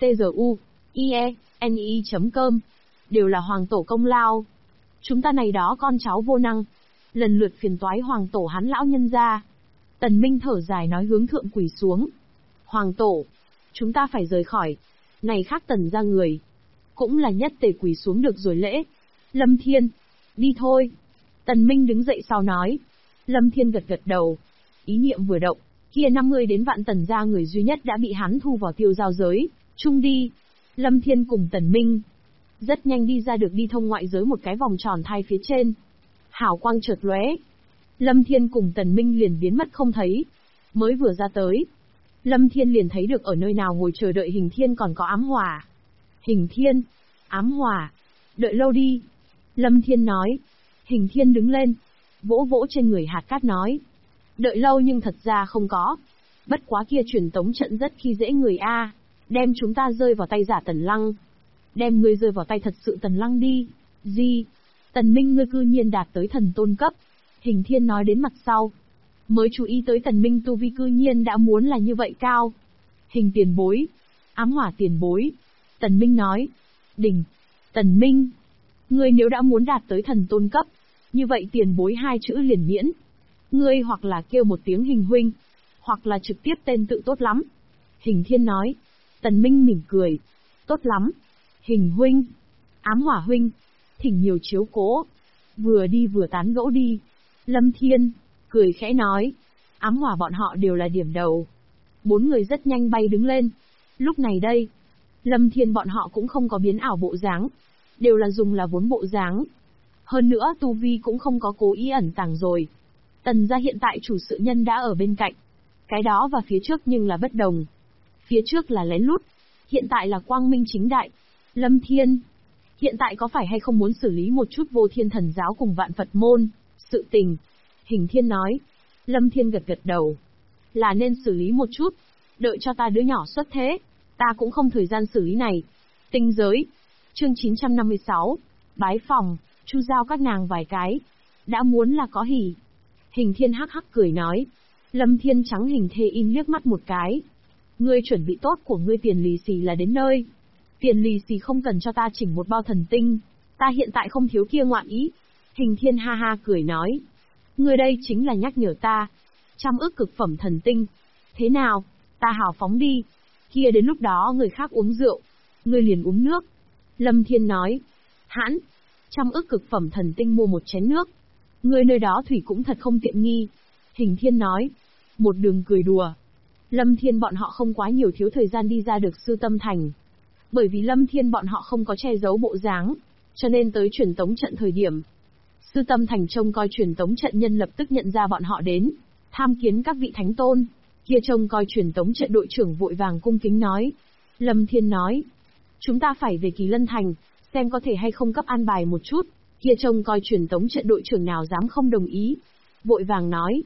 tzu.ie.ne.com. Đều là hoàng tổ công lao. Chúng ta này đó con cháu vô năng. Lần lượt phiền toái hoàng tổ hắn lão nhân ra. Tần Minh thở dài nói hướng thượng quỳ xuống. Hoàng tổ. Chúng ta phải rời khỏi. Này khác Tần ra người. Cũng là nhất tề quỳ xuống được rồi lễ. Lâm Thiên. Đi thôi. Tần Minh đứng dậy sau nói. Lâm Thiên gật đầu. Ý niệm vừa động. Kia 50 đến vạn Tần gia người duy nhất đã bị hắn thu vào tiêu giao giới, chung đi. Lâm Thiên cùng Tần Minh. Rất nhanh đi ra được đi thông ngoại giới một cái vòng tròn thai phía trên. Hào quang chợt lóe. Lâm Thiên cùng Tần Minh liền biến mất không thấy. Mới vừa ra tới. Lâm Thiên liền thấy được ở nơi nào ngồi chờ đợi Hình Thiên còn có Ám Hỏa. Hình Thiên. Ám Hỏa. Đợi lâu đi. Lâm Thiên nói. Hình Thiên đứng lên. Vỗ vỗ trên người hạt cát nói. Đợi lâu nhưng thật ra không có. Bất quá kia truyền tống trận rất khi dễ người a. Đem chúng ta rơi vào tay giả Tần Lăng. Đem ngươi rơi vào tay thật sự Tần Lăng đi. Gì? Tần Minh ngươi cư nhiên đạt tới thần tôn cấp. Hình Thiên nói đến mặt sau. Mới chú ý tới Tần Minh tu vi cư nhiên đã muốn là như vậy cao. Hình tiền bối. Ám Hỏa tiền bối. Tần Minh nói. Đỉnh. Tần Minh. Ngươi nếu đã muốn đạt tới thần tôn cấp. Như vậy tiền bối 2 chữ liền miễn. Ngươi hoặc là kêu một tiếng Hình huynh. Hoặc là trực tiếp tên tự tốt lắm. Hình Thiên nói. Tần Minh mỉm cười. Tốt lắm. Hình huynh. Ám Hỏa huynh. Thỉnh nhiều chiếu cố. Vừa đi vừa tán gẫu đi. Lâm Thiên. Cười khẽ nói. Ám Hỏa bọn họ đều là điểm đầu. 4 người rất nhanh bay đứng lên. Lúc này đây. Lâm Thiên bọn họ cũng không có biến ảo bộ dáng. đều là dùng là vốn bộ dáng. Hơn nữa tu vi cũng không có cố ý ẩn tàng rồi. Tần gia hiện tại chủ sự nhân đã ở bên cạnh. Cái đó và phía trước nhưng là bất đồng. Phía trước là lén lút, hiện tại là quang minh chính đại. Lâm Thiên, hiện tại có phải hay không muốn xử lý một chút Vô Thiên Thần giáo cùng Vạn Phật môn sự tình? Hình Thiên nói. Lâm Thiên gật gật đầu. Là nên xử lý một chút, đợi cho ta đứa nhỏ xuất thế, ta cũng không thời gian xử lý này. Tinh giới. Chương 956. Bái phòng, Chu giao các nàng vài cái. Đã muốn là có hỉ. Hình Thiên hắc hắc cười nói. Lâm Thiên trắng Hình Thê In liếc mắt một cái. Ngươi chuẩn bị tốt của ngươi tiền lì xì là đến nơi. Tiền lì xì không cần cho ta chỉnh một bao thần tinh. Ta hiện tại không thiếu kia ngoạn ý. Hình Thiên ha ha cười nói. Ngươi đây chính là nhắc nhở ta. 100 ức cực phẩm thần tinh. Thế nào, ta hào phóng đi. Kia đến lúc đó người khác uống rượu, ngươi liền uống nước. Lâm Thiên nói. Hãn, 100 ức cực phẩm thần tinh mua một chén nước. Ngươi nơi đó thủy cũng thật không tiện nghi. Hình Thiên nói. Một đường cười đùa. Lâm Thiên bọn họ không quá nhiều thiếu thời gian đi ra được Sư Tâm Thành. Bởi vì Lâm Thiên bọn họ không có che giấu bộ dáng, cho nên tới truyền tống trận thời điểm. Sư Tâm Thành trông coi truyền tống trận nhân lập tức nhận ra bọn họ đến, tham kiến các vị thánh tôn. Kia trông coi truyền tống trận đội trưởng vội vàng cung kính nói. Lâm Thiên nói. Chúng ta phải về Kỳ Lân Thành, xem có thể hay không cấp an bài một chút. Kia trông coi truyền tống trận đội trưởng nào dám không đồng ý. Vội vàng nói.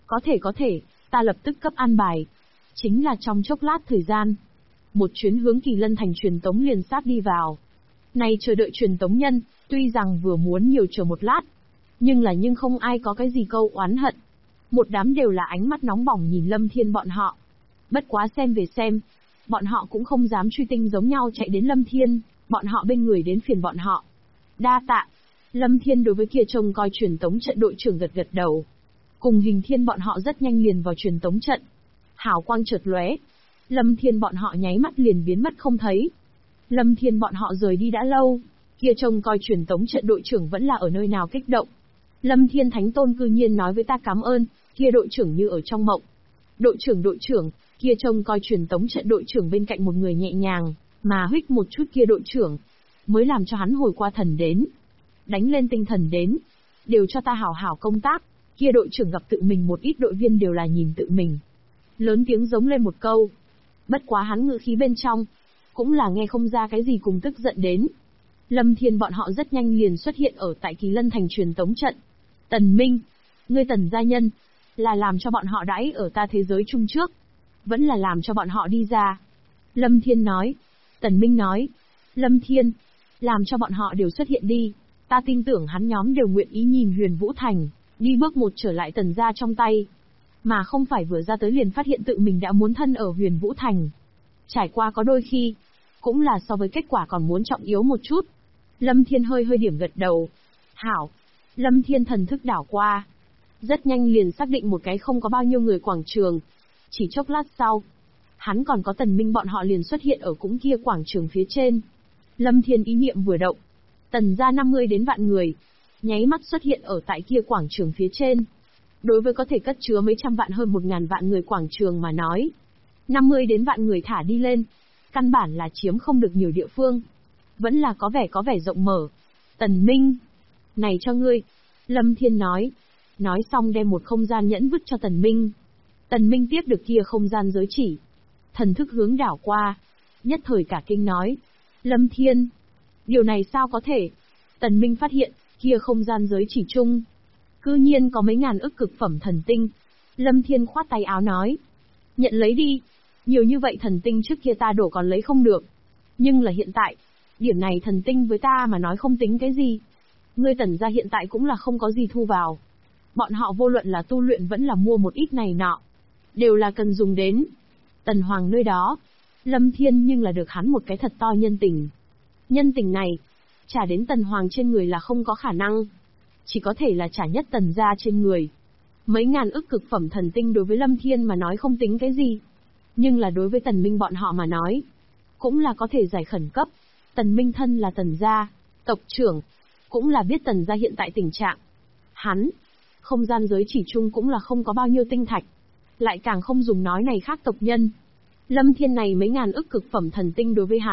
Có thể, ta lập tức cấp an bài. Chính là trong chốc lát thời gian. Một chuyến hướng Kỳ Lân Thành truyền tống liền sáp đi vào. Này chờ đợi truyền tống nhân, tuy rằng vừa muốn nhiều chờ một lát, nhưng không ai có cái gì câu oán hận. Một đám đều là ánh mắt nóng bỏng nhìn Lâm Thiên bọn họ. Bất quá xem về xem, bọn họ cũng không dám truy tinh giống nhau chạy đến Lâm Thiên, bọn họ bên người đến phiền bọn họ. Đa tạ. Lâm Thiên đối với kia trông coi truyền tống trận đội trưởng gật gật đầu. Cùng Hình Thiên bọn họ rất nhanh liền vào truyền tống trận. Hào quang chợt lóe, Lâm Thiên bọn họ nháy mắt liền biến mất không thấy. Lâm Thiên bọn họ rời đi đã lâu, kia trông coi truyền tống trận đội trưởng vẫn là ở nơi nào kích động. Lâm Thiên Thánh Tôn cư nhiên nói với ta cảm ơn, kia đội trưởng như ở trong mộng. Đội trưởng, kia trông coi truyền tống trận đội trưởng bên cạnh một người nhẹ nhàng, mà huých một chút kia đội trưởng, mới làm cho hắn hồi qua thần đến. Đánh lên tinh thần đến, đều cho ta hảo hảo công tác, kia đội trưởng gặp tự mình một ít đội viên đều là nhìn tự mình. Lớn tiếng giống lên một câu. Bất quá hắn ngữ khí bên trong, cũng là nghe không ra cái gì cùng tức giận đến. Lâm Thiên bọn họ rất nhanh liền xuất hiện ở tại Kỳ Lân Thành truyền tống trận. Tần Minh, ngươi Tần gia nhân, là làm cho bọn họ đãi ở ta thế giới chung trước, vẫn là làm cho bọn họ đi ra. Lâm Thiên nói. Tần Minh nói. Lâm Thiên, làm cho bọn họ đều xuất hiện đi, ta tin tưởng hắn nhóm đều nguyện ý nhìn Huyền Vũ Thành, đi bước một trở lại Tần gia trong tay. Mà không phải vừa ra tới liền phát hiện tự mình đã muốn thân ở Huyền Vũ Thành. Trải qua có đôi khi, cũng là so với kết quả còn muốn trọng yếu một chút. Lâm Thiên hơi điểm gật đầu. Hảo. Lâm Thiên thần thức đảo qua. Rất nhanh liền xác định một cái không có bao nhiêu người quảng trường. Chỉ chốc lát sau, hắn còn có Tần Minh bọn họ liền xuất hiện ở cũng kia quảng trường phía trên. Lâm Thiên ý niệm vừa động. Tần gia 50 đến vạn người, nháy mắt xuất hiện ở tại kia quảng trường phía trên. Đối với có thể cất chứa mấy trăm vạn hơn 1000 vạn người quảng trường mà nói, 50 đến vạn người thả đi lên, căn bản là chiếm không được nhiều địa phương. Vẫn là có vẻ rộng mở. Tần Minh, này cho ngươi. Lâm Thiên nói. Nói xong đem một không gian nhẫn vứt cho Tần Minh. Tần Minh tiếp được kia không gian giới chỉ. Thần thức hướng đảo qua. Nhất thời cả kinh nói. Lâm Thiên, điều này sao có thể? Tần Minh phát hiện, kia không gian giới chỉ chung, cư nhiên có mấy ngàn ức cực phẩm thần tinh. Lâm Thiên khoát tay áo nói. Nhận lấy đi. Nhiều như vậy thần tinh trước kia ta đổ còn lấy không được. Nhưng là hiện tại, điểm này thần tinh với ta mà nói không tính cái gì. Ngươi Tần gia hiện tại cũng là không có gì thu vào. Bọn họ vô luận là tu luyện vẫn là mua một ít này nọ, đều là cần dùng đến. Tần Hoàng nơi đó, Lâm Thiên nhưng là được hắn một cái thật to nhân tình. Nhân tình này, trả đến Tần Hoàng trên người là không có khả năng. Chỉ có thể là trả nhất Tần gia trên người. Mấy ngàn ức cực phẩm thần tinh đối với Lâm Thiên mà nói không tính cái gì. Nhưng là đối với Tần Minh bọn họ mà nói, cũng là có thể giải khẩn cấp. Tần Minh thân là Tần gia tộc trưởng, cũng là biết Tần gia hiện tại tình trạng. Hắn, không gian giới chỉ chung cũng là không có bao nhiêu tinh thạch. Lại càng không dùng nói này khác tộc nhân. Lâm Thiên này mấy ngàn ức cực phẩm thần tinh đối với hắn,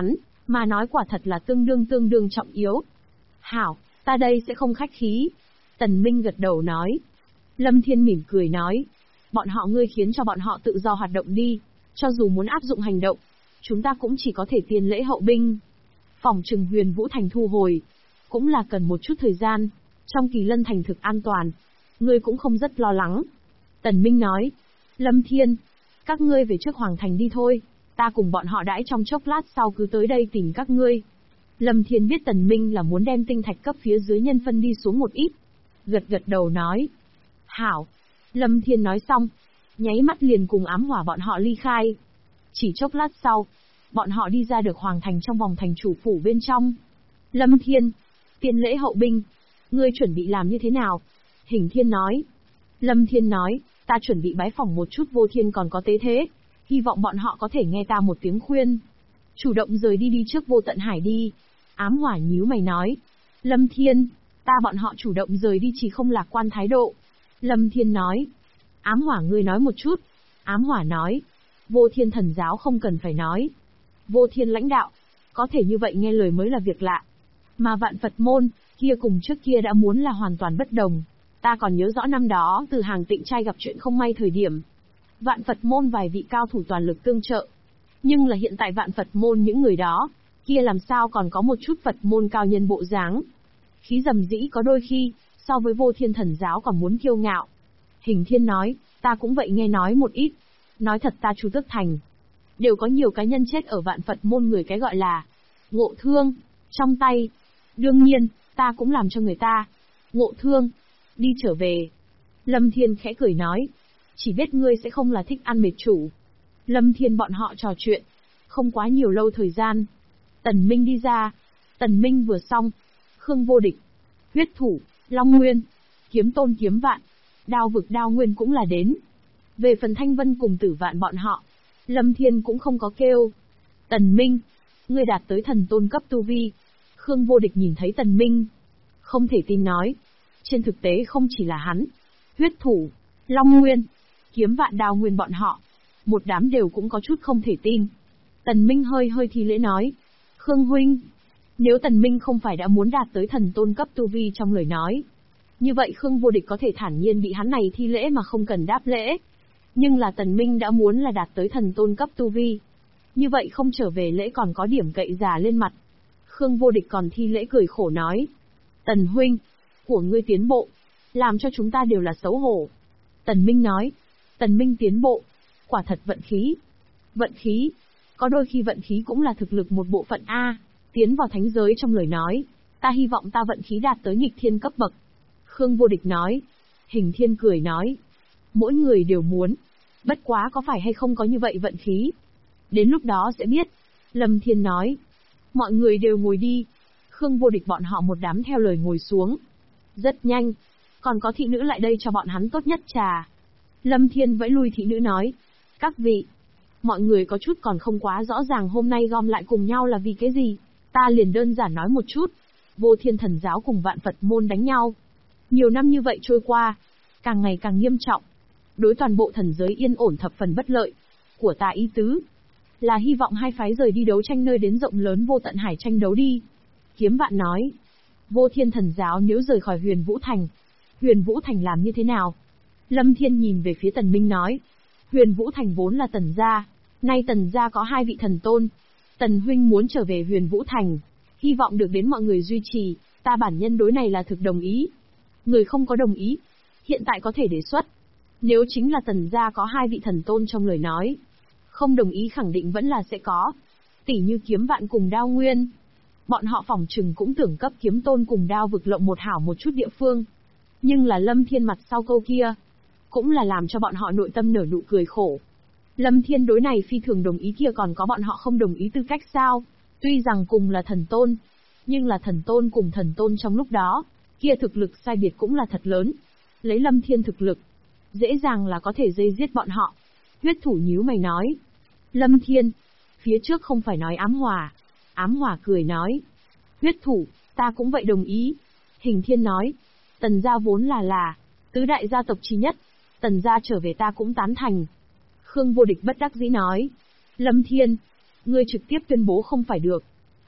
Mà nói quả thật là tương đương trọng yếu. Hảo, ta đây sẽ không khách khí. Tần Minh gật đầu nói. Lâm Thiên mỉm cười nói. Bọn họ ngươi khiến cho bọn họ tự do hoạt động đi. Cho dù muốn áp dụng hành động, chúng ta cũng chỉ có thể tiền lễ hậu binh. Phòng trừng Huyền Vũ Thành thu hồi, cũng là cần một chút thời gian. Trong Kỳ Lân Thành thực an toàn, ngươi cũng không rất lo lắng. Tần Minh nói. Lâm Thiên, các ngươi về trước Hoàng Thành đi thôi. Ta cùng bọn họ đãi trong chốc lát sau cứ tới đây tìm các ngươi. Lâm Thiên biết Tần Minh là muốn đem tinh thạch cấp phía dưới nhân phân đi xuống một ít. Gật đầu nói. Hảo. Lâm Thiên nói xong, nháy mắt liền cùng ám hỏa bọn họ ly khai. Chỉ chốc lát sau, bọn họ đi ra được Hoàng Thành trong vòng thành chủ phủ bên trong. Lâm Thiên, tiên lễ hậu binh, ngươi chuẩn bị làm như thế nào? Hình Thiên nói. Lâm Thiên nói, ta chuẩn bị bái phỏng một chút Vô Thiên còn có tế thế. Hy vọng bọn họ có thể nghe ta một tiếng khuyên. Chủ động rời đi trước Vô Tận Hải đi. Ám hỏa nhíu mày nói. Lâm Thiên, ta bọn họ chủ động rời đi chỉ không lạc quan thái độ. Lâm Thiên nói. Ám hỏa ngươi nói một chút. Ám hỏa nói. Vô Thiên thần giáo không cần phải nói. Vô Thiên lãnh đạo, có thể như vậy nghe lời mới là việc lạ. Mà Vạn Phật môn, kia cùng trước kia đã muốn là hoàn toàn bất đồng. Ta còn nhớ rõ năm đó từ Hàng Tịnh trai gặp chuyện không may thời điểm. Vạn Phật môn vài vị cao thủ toàn lực tương trợ. Nhưng là hiện tại Vạn Phật môn những người đó, kia làm sao còn có một chút Phật môn cao nhân bộ dáng. Khí dầm dĩ có đôi khi, so với Vô Thiên thần giáo còn muốn kiêu ngạo. Hình Thiên nói, ta cũng vậy nghe nói một ít. Nói thật ta Chu Tước Thành, đều có nhiều cá nhân chết ở Vạn Phật môn người cái gọi là ngộ thương, trong tay. Đương nhiên, ta cũng làm cho người ta ngộ thương, đi trở về. Lâm Thiên khẽ cười nói, chỉ biết ngươi sẽ không là thích ăn mệt chủ. Lâm Thiên bọn họ trò chuyện, không quá nhiều lâu thời gian. Tần Minh đi ra, Tần Minh vừa xong, Khương Vô Địch, Huyết Thủ, Long Nguyên, Kiếm Tôn Kiếm Vạn, Đao Vực Đao Nguyên cũng là đến. Về phần Thanh Vân cùng Tử Vạn bọn họ, Lâm Thiên cũng không có kêu. Tần Minh, ngươi đạt tới thần tôn cấp tu vi. Khương Vô Địch nhìn thấy Tần Minh, không thể tin nói. Trên thực tế không chỉ là hắn, Huyết Thủ, Long Nguyên, Kiếm Vạn Đao Nguyên bọn họ, một đám đều cũng có chút không thể tin. Tần Minh hơi thi lễ nói, Khương huynh, nếu Tần Minh không phải đã muốn đạt tới thần tôn cấp tu vi trong lời nói, như vậy Khương Vô Địch có thể thản nhiên bị hắn này thi lễ mà không cần đáp lễ. Nhưng là Tần Minh đã muốn là đạt tới thần tôn cấp tu vi, như vậy không trở về lễ còn có điểm cậy già lên mặt. Khương Vô Địch còn thi lễ cười khổ nói, Tần huynh, của ngươi tiến bộ, làm cho chúng ta đều là xấu hổ. Tần Minh nói, Tần Minh tiến bộ, quả thật vận khí. Vận khí, có đôi khi vận khí cũng là thực lực một bộ phận a. Tiến vào thánh giới trong lời nói, ta hy vọng ta vận khí đạt tới nghịch thiên cấp bậc. Khương Vô Địch nói. Hình Thiên cười nói, mỗi người đều muốn, bất quá có phải hay không có như vậy vận khí, đến lúc đó sẽ biết. Lâm Thiên nói, mọi người đều ngồi đi. Khương Vô Địch bọn họ một đám theo lời ngồi xuống. Rất nhanh, còn có thị nữ lại đây cho bọn hắn tốt nhất trà. Lâm Thiên vẫy lui thị nữ nói, các vị, mọi người có chút còn không quá rõ ràng hôm nay gom lại cùng nhau là vì cái gì, ta liền đơn giản nói một chút. Vô Thiên thần giáo cùng Vạn Phật môn đánh nhau. Nhiều năm như vậy trôi qua, càng ngày càng nghiêm trọng. Đối toàn bộ thần giới yên ổn thập phần bất lợi. Của ta ý tứ, là hy vọng hai phái rời đi đấu tranh nơi đến rộng lớn Vô Tận Hải tranh đấu đi. Kiếm Vạn nói, Vô Thiên thần giáo nếu rời khỏi Huyền Vũ Thành, Huyền Vũ Thành làm như thế nào? Lâm Thiên nhìn về phía Tần Minh nói, Huyền Vũ Thành vốn là Tần gia, nay Tần gia có hai vị thần tôn. Tần huynh muốn trở về Huyền Vũ Thành, hy vọng được đến mọi người duy trì, ta bản nhân đối này là thực đồng ý. Người không có đồng ý, hiện tại có thể đề xuất. Nếu chính là Tần gia có hai vị thần tôn trong lời nói, không đồng ý khẳng định vẫn là sẽ có. Tỷ như Kiếm Vạn cùng Đao Nguyên, bọn họ phỏng chừng cũng tưởng cấp Kiếm Tôn cùng Đao Vực lộng một hảo một chút địa phương. Nhưng là Lâm Thiên mặt sau câu kia, cũng là làm cho bọn họ nội tâm nở nụ cười khổ. Lâm Thiên đối này phi thường đồng ý, kia còn có bọn họ không đồng ý tư cách sao? Tuy rằng cùng là thần tôn, nhưng là thần tôn cùng thần tôn trong lúc đó, kia thực lực sai biệt cũng là thật lớn. Lấy Lâm Thiên thực lực, dễ dàng là có thể dây giết bọn họ. Huyết Thủ nhíu mày nói, Lâm Thiên, phía trước không phải nói ám hỏa. Ám hỏa cười nói, Huyết Thủ, ta cũng vậy đồng ý. Hình Thiên nói, Tần gia vốn là tứ đại gia tộc chi nhất, Tần gia trở về ta cũng tán thành. Khương Vô Địch bất đắc dĩ nói, Lâm Thiên, ngươi trực tiếp tuyên bố không phải được.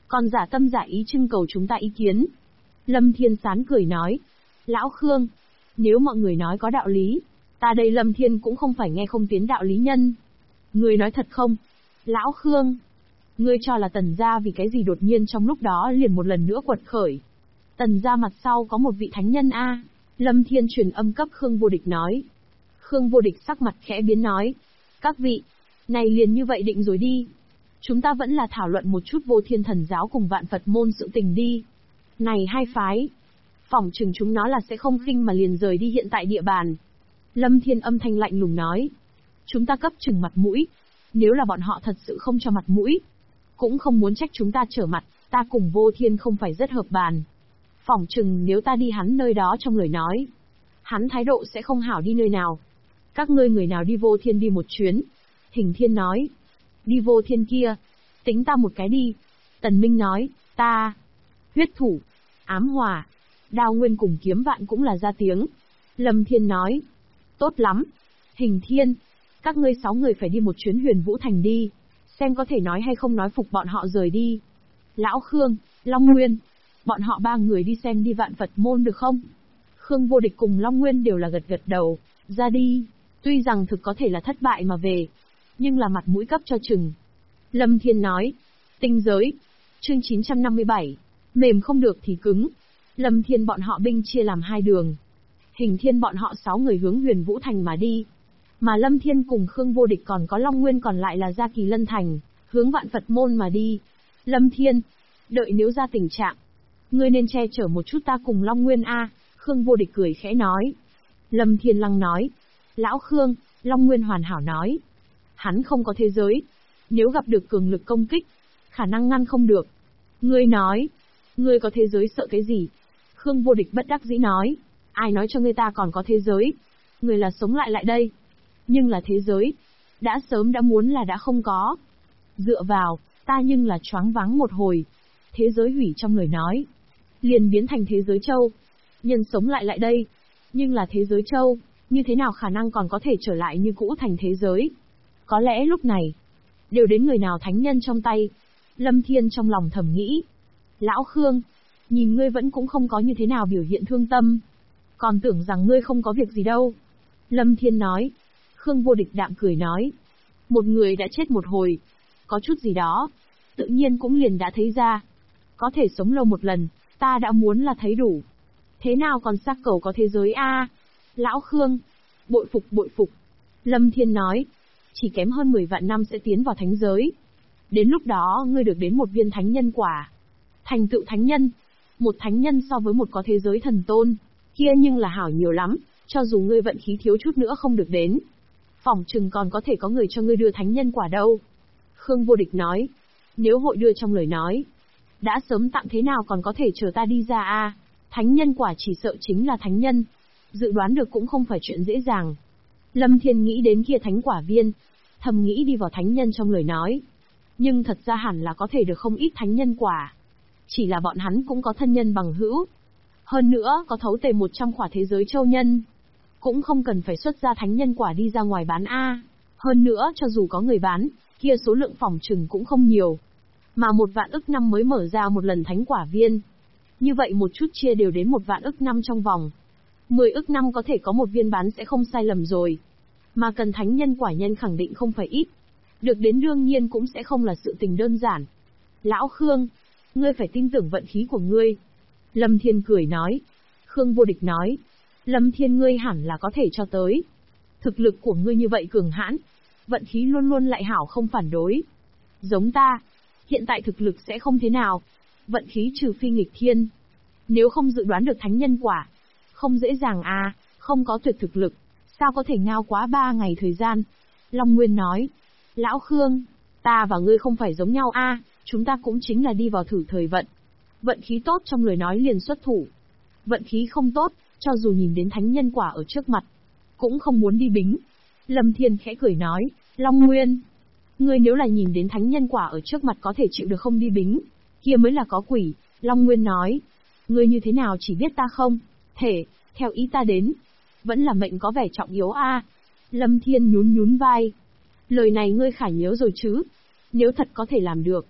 còn giả tâm giả ý trưng cầu chúng ta ý kiến. Lâm Thiên Sán cười nói, Lão Khương, nếu mọi người nói có đạo lý, ta đây Lâm Thiên cũng không phải nghe không tiến đạo lý nhân. Ngươi nói thật không? Lão Khương, ngươi cho là Tần gia vì cái gì đột nhiên trong lúc đó liền một lần nữa quật khởi? Tần gia mặt sau có một vị thánh nhân a. Lâm Thiên truyền âm cấp Khương Vô Địch nói. Khương Vô Địch sắc mặt khẽ biến nói, các vị, này liền như vậy định rồi đi. Chúng ta vẫn là thảo luận một chút Vô Thiên Thần giáo cùng Vạn Phật môn sự tình đi. Này hai phái, phỏng chừng chúng nó là sẽ không khinh mà liền rời đi hiện tại địa bàn. Lâm Thiên âm thanh lạnh lùng nói, chúng ta cấp chừng mặt mũi, nếu là bọn họ thật sự không cho mặt mũi, cũng không muốn trách chúng ta trở mặt, ta cùng Vô Thiên không phải rất hợp bàn. Phỏng chừng nếu ta đi hắn nơi đó trong lời nói, hắn thái độ sẽ không hảo đi nơi nào. Các ngươi người nào đi Vô Thiên đi một chuyến? Hình Thiên nói, đi Vô Thiên kia, tính ta một cái đi. Tần Minh nói, ta, huyết thủ, ám hòa, đao nguyên cùng kiếm vạn cũng là ra tiếng. Lâm Thiên nói, tốt lắm. Hình Thiên, các ngươi 6 người phải đi một chuyến Huyền Vũ Thành đi, xem có thể nói hay không nói phục bọn họ rời đi. Lão Khương, Long Nguyên, bọn họ 3 người đi xem đi Vạn Phật môn được không? Khương Vô Địch cùng Long Nguyên đều là gật gật đầu, ra đi. Tuy rằng thực có thể là thất bại mà về, nhưng là mặt mũi cấp cho chừng. Lâm Thiên nói, tinh giới, chương 957, mềm không được thì cứng. Lâm Thiên bọn họ binh chia làm 2 đường. Hình Thiên bọn họ 6 người hướng Huyền Vũ Thành mà đi. Mà Lâm Thiên cùng Khương Vô Địch còn có Long Nguyên còn lại là ra Kỳ Lân Thành, hướng Vạn Phật môn mà đi. Lâm Thiên, đợi nếu ra tình trạng, ngươi nên che chở một chút ta cùng Long Nguyên a. Khương Vô Địch cười khẽ nói. Lâm Thiên lăng nói, Lão Khương, Long Nguyên hoàn hảo nói, hắn không có thế giới, nếu gặp được cường lực công kích, khả năng ngăn không được. Ngươi nói, ngươi có thế giới sợ cái gì? Khương Vô Địch bất đắc dĩ nói, ai nói cho ngươi ta còn có thế giới? Ngươi là sống lại lại đây, nhưng là thế giới, đã sớm đã muốn là đã không có. Dựa vào, ta nhưng là choáng váng một hồi. Thế giới hủy trong lời nói, liền biến thành thế giới châu. Nhân sống lại lại đây, nhưng là thế giới châu, như thế nào khả năng còn có thể trở lại như cũ thành thế giới? Có lẽ lúc này, đều đến người nào thánh nhân trong tay. Lâm Thiên trong lòng thầm nghĩ. Lão Khương, nhìn ngươi vẫn cũng không có như thế nào biểu hiện thương tâm. Còn tưởng rằng ngươi không có việc gì đâu. Lâm Thiên nói. Khương Vô Địch đạm cười nói. Một người đã chết một hồi, có chút gì đó, tự nhiên cũng liền đã thấy ra. Có thể sống lâu một lần, ta đã muốn là thấy đủ. Thế nào còn xác cầu có thế giới a? Lão Khương, bội phục bội phục. Lâm Thiên nói, chỉ kém hơn 10 vạn năm sẽ tiến vào thánh giới. Đến lúc đó ngươi được đến một viên thánh nhân quả. Thành tựu thánh nhân, một thánh nhân so với một có thế giới thần tôn, kia nhưng là hảo nhiều lắm, cho dù ngươi vận khí thiếu chút nữa không được đến. Phỏng chừng còn có thể có người cho ngươi đưa thánh nhân quả đâu. Khương Vô Địch nói, nếu hội đưa trong lời nói, đã sớm tặng thế nào còn có thể chờ ta đi ra a? Thánh nhân quả chỉ sợ chính là thánh nhân. Dự đoán được cũng không phải chuyện dễ dàng. Lâm Thiên nghĩ đến kia thánh quả viên, thầm nghĩ đi vào thánh nhân trong lời nói. Nhưng thật ra hẳn là có thể được không ít thánh nhân quả. Chỉ là bọn hắn cũng có thân nhân bằng hữu. Hơn nữa có thấu tề 100 quả thế giới châu nhân. Cũng không cần phải xuất ra thánh nhân quả đi ra ngoài bán a. Hơn nữa cho dù có người bán, kia số lượng phỏng chừng cũng không nhiều. Mà 1 vạn ức năm mới mở ra một lần thánh quả viên. Như vậy một chút chia đều đến 1 vạn ức năm trong vòng. 10 ức năm có thể có một viên bán sẽ không sai lầm rồi. Mà cần thánh nhân quả nhân khẳng định không phải ít. Được đến đương nhiên cũng sẽ không là sự tình đơn giản. Lão Khương, ngươi phải tin tưởng vận khí của ngươi. Lâm Thiên cười nói. Khương Vô Địch nói. Lâm Thiên ngươi hẳn là có thể cho tới. Thực lực của ngươi như vậy cường hãn, vận khí luôn luôn lại hảo không phản đối. Giống ta, hiện tại thực lực sẽ không thế nào. Vận khí trừ phi nghịch thiên. Nếu không dự đoán được thánh nhân quả, không dễ dàng à, không có tuyệt thực lực, sao có thể ngao quá 3 ngày thời gian. Long Nguyên nói, Lão Khương, ta và ngươi không phải giống nhau a, chúng ta cũng chính là đi vào thử thời vận. Vận khí tốt trong lời nói liền xuất thủ. Vận khí không tốt, cho dù nhìn đến thánh nhân quả ở trước mặt, cũng không muốn đi bính. Lâm Thiên khẽ cười nói, Long Nguyên, ngươi nếu là nhìn đến thánh nhân quả ở trước mặt có thể chịu được không đi bính, kia mới là có quỷ. Long Nguyên nói, ngươi như thế nào chỉ biết ta không? Thể, theo ý ta đến, vẫn là mệnh có vẻ trọng yếu a. Lâm Thiên nhún nhún vai. Lời này ngươi khả nhớ rồi chứ? Nếu thật có thể làm được,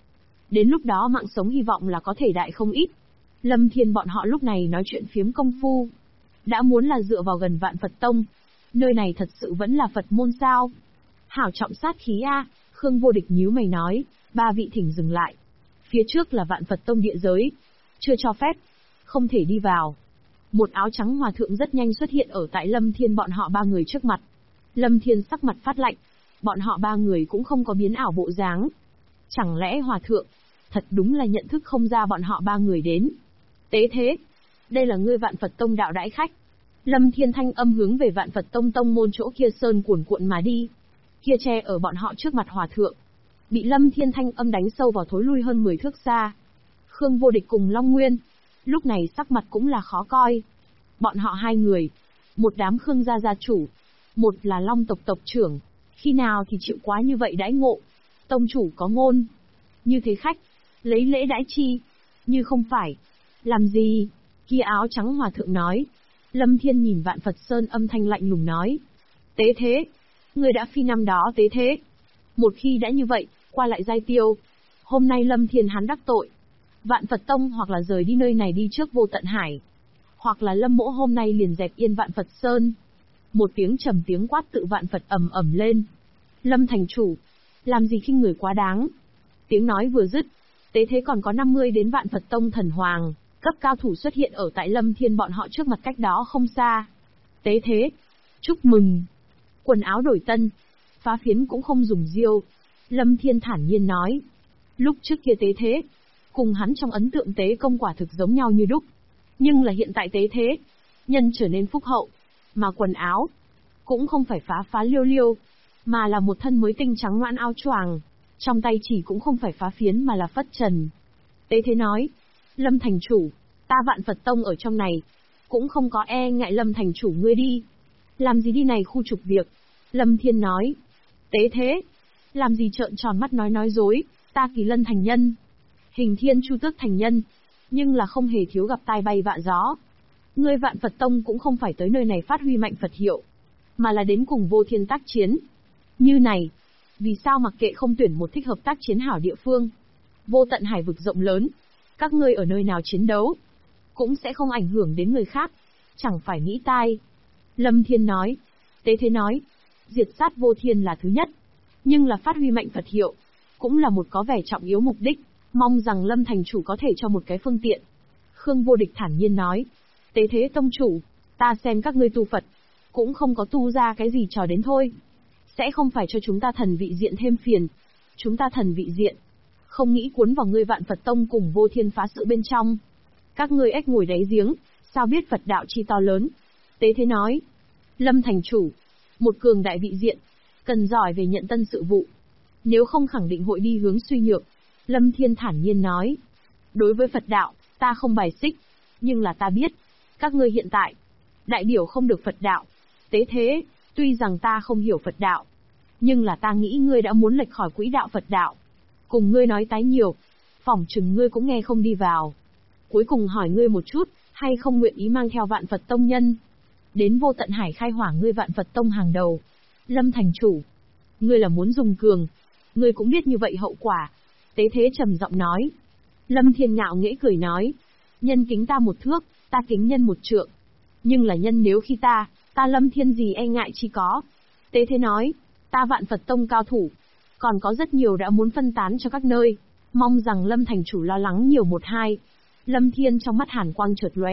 Đến lúc đó mạng sống hy vọng là có thể đại không ít. Lâm Thiên bọn họ lúc này nói chuyện phiếm công phu. Đã muốn là dựa vào gần Vạn Phật Tông. Nơi này thật sự vẫn là Phật môn sao? Hảo trọng sát khí a. Khương Vô Địch nhíu mày nói, ba vị thỉnh dừng lại. Phía trước là Vạn Phật Tông địa giới. Chưa cho phép. Không thể đi vào. Một áo trắng hòa thượng rất nhanh xuất hiện ở tại Lâm Thiên bọn họ ba người trước mặt. Lâm Thiên sắc mặt phát lạnh. Bọn họ ba người cũng không có biến ảo bộ dáng. Chẳng lẽ hòa thượng, thật đúng là nhận thức không ra bọn họ ba người đến. Tế thế, đây là ngươi Vạn Phật Tông đạo đãi khách. Lâm Thiên thanh âm hướng về Vạn Phật Tông tông môn chỗ kia sơn cuồn cuộn mà đi. Kia che ở bọn họ trước mặt hòa thượng. Bị Lâm Thiên thanh âm đánh sâu vào thối lui hơn 10 thước xa. Khương Vô Địch cùng Long Nguyên, lúc này sắc mặt cũng là khó coi. Bọn họ hai người, một đám Khương gia gia chủ, một là Long tộc tộc trưởng, khi nào thì chịu quá như vậy đãi ngộ. Tông chủ có ngôn, như thế khách, lấy lễ đãi chi, như không phải. Làm gì? Kia áo trắng hòa thượng nói. Lâm Thiên nhìn Vạn Phật Sơn âm thanh lạnh lùng nói. Tế thế, người đã phi năm đó tế thế. Một khi đã như vậy, qua lại giai tiêu. Hôm nay Lâm Thiên hắn đắc tội. Vạn Phật Tông hoặc là rời đi nơi này đi trước Vô Tận Hải. Hoặc là Lâm Mỗ hôm nay liền dẹp yên Vạn Phật Sơn. Một tiếng trầm tiếng quát tự Vạn Phật ầm ầm lên. Lâm thành chủ, làm gì khinh người quá đáng. Tiếng nói vừa dứt, tế thế còn có 50 đến Vạn Phật Tông thần hoàng, cấp cao thủ xuất hiện ở tại Lâm Thiên bọn họ trước mặt cách đó không xa. Tế thế, chúc mừng. Quần áo đổi tân, phá phiến cũng không dùng diêu. Lâm Thiên thản nhiên nói. Lúc trước kia tế thế, cùng hắn trong ấn tượng tế công quả thực giống nhau như đúc. Nhưng là hiện tại tế thế, nhân trở nên phúc hậu, mà quần áo cũng không phải phá phá liêu liêu, mà là một thân mới tinh trắng ngoãn áo choàng, trong tay chỉ cũng không phải phá phiến mà là phất trần. Tế thế nói, Lâm thành chủ, ta Vạn Phật Tông ở trong này, cũng không có e ngại Lâm thành chủ ngươi đi. Làm gì đi này khu trục việc? Lâm Thiên nói, tế thế, làm gì trợn tròn mắt nói dối, ta Kỳ Lân thành nhân, Hình Thiên Chu Tước thành nhân, nhưng là không hề thiếu gặp tai bay vạ gió. Ngươi Vạn Phật Tông cũng không phải tới nơi này phát huy mạnh Phật hiệu, mà là đến cùng Vô Thiên tác chiến. Như này, vì sao mặc kệ không tuyển một thích hợp tác chiến hảo địa phương? Vô Tận Hải vực rộng lớn, các ngươi ở nơi nào chiến đấu, cũng sẽ không ảnh hưởng đến người khác, chẳng phải nghĩ tai. Lâm Thiên nói, tế thế nói, diệt sát Vô Thiên là thứ nhất, nhưng là phát huy mạnh Phật hiệu, cũng là một có vẻ trọng yếu mục đích, mong rằng Lâm thành chủ có thể cho một cái phương tiện. Khương Vô Địch thản nhiên nói, tế thế tông chủ, ta xem các ngươi tu Phật, cũng không có tu ra cái gì trò đến thôi. Sẽ không phải cho chúng ta thần vị diện thêm phiền. Chúng ta thần vị diện, không nghĩ cuốn vào ngươi Vạn Phật Tông cùng Vô Thiên phá sự bên trong. Các ngươi ếch ngồi đáy giếng, sao biết Phật đạo chi to lớn. Tế thế nói, Lâm thành chủ, một cường đại vị diện, cần giỏi về nhận tân sự vụ. Nếu không khẳng định hội đi hướng suy nhược. Lâm Thiên thản nhiên nói, đối với Phật đạo, ta không bài xích, nhưng là ta biết, các ngươi hiện tại, đại biểu không được Phật đạo. Tế thế, tuy rằng ta không hiểu Phật đạo, nhưng là ta nghĩ ngươi đã muốn lệch khỏi quỹ đạo Phật đạo. Cùng ngươi nói tái nhiều, phỏng chừng ngươi cũng nghe không đi vào. Cuối cùng hỏi ngươi một chút, hay không nguyện ý mang theo Vạn Phật Tông nhân đến Vô Tận Hải khai hỏa ngươi Vạn Phật Tông hàng đầu. Lâm thành chủ, ngươi là muốn dùng cường, ngươi cũng biết như vậy hậu quả. Tế thế trầm giọng nói. Lâm Thiên ngạo nghễ cười nói, nhân kính ta một thước, ta kính nhân một trượng. Nhưng là nhân nếu khi ta Lâm Thiên gì e ngại chi có. Tế thế nói, ta Vạn Phật Tông cao thủ, còn có rất nhiều đã muốn phân tán cho các nơi, mong rằng Lâm thành chủ lo lắng nhiều một hai. Lâm Thiên trong mắt hàn quang chợt lóe.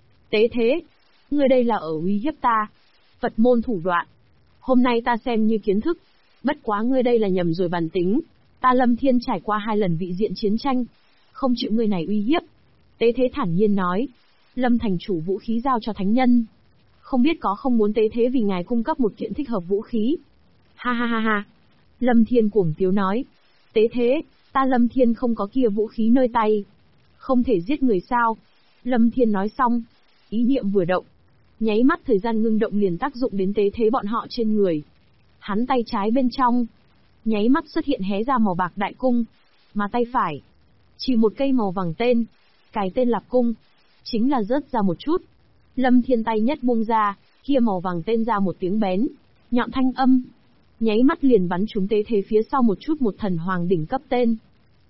Tế thế, ngươi đây là ở uy hiếp ta. Phật môn thủ đoạn, hôm nay ta xem như kiến thức, bất quá ngươi đây là nhầm rồi bản tính. Ta Lâm Thiên trải qua 2 lần vị diện chiến tranh, không chịu ngươi này uy hiếp. Tế thế thản nhiên nói, Lâm thành chủ vũ khí giao cho thánh nhân, không biết có không muốn tế thế vì ngài cung cấp một kiện thích hợp vũ khí. Ha ha ha ha. Lâm Thiên cuồng tiếu nói, tế thế, ta Lâm Thiên không có kia vũ khí nơi tay, không thể giết người sao? Lâm Thiên nói xong, ý niệm vừa động, nháy mắt thời gian ngưng động liền tác dụng đến tế thế bọn họ trên người. Hắn tay trái bên trong, nháy mắt xuất hiện hé ra màu bạc đại cung, mà tay phải, chỉ một cây màu vàng tên, cài tên Lạp cung, chính là rớt ra một chút. Lâm Thiên tay nhất buông ra, kia màu vàng tên ra một tiếng bén, nhọn thanh âm, nháy mắt liền bắn trúng tế thế phía sau một chút một thần hoàng đỉnh cấp tên.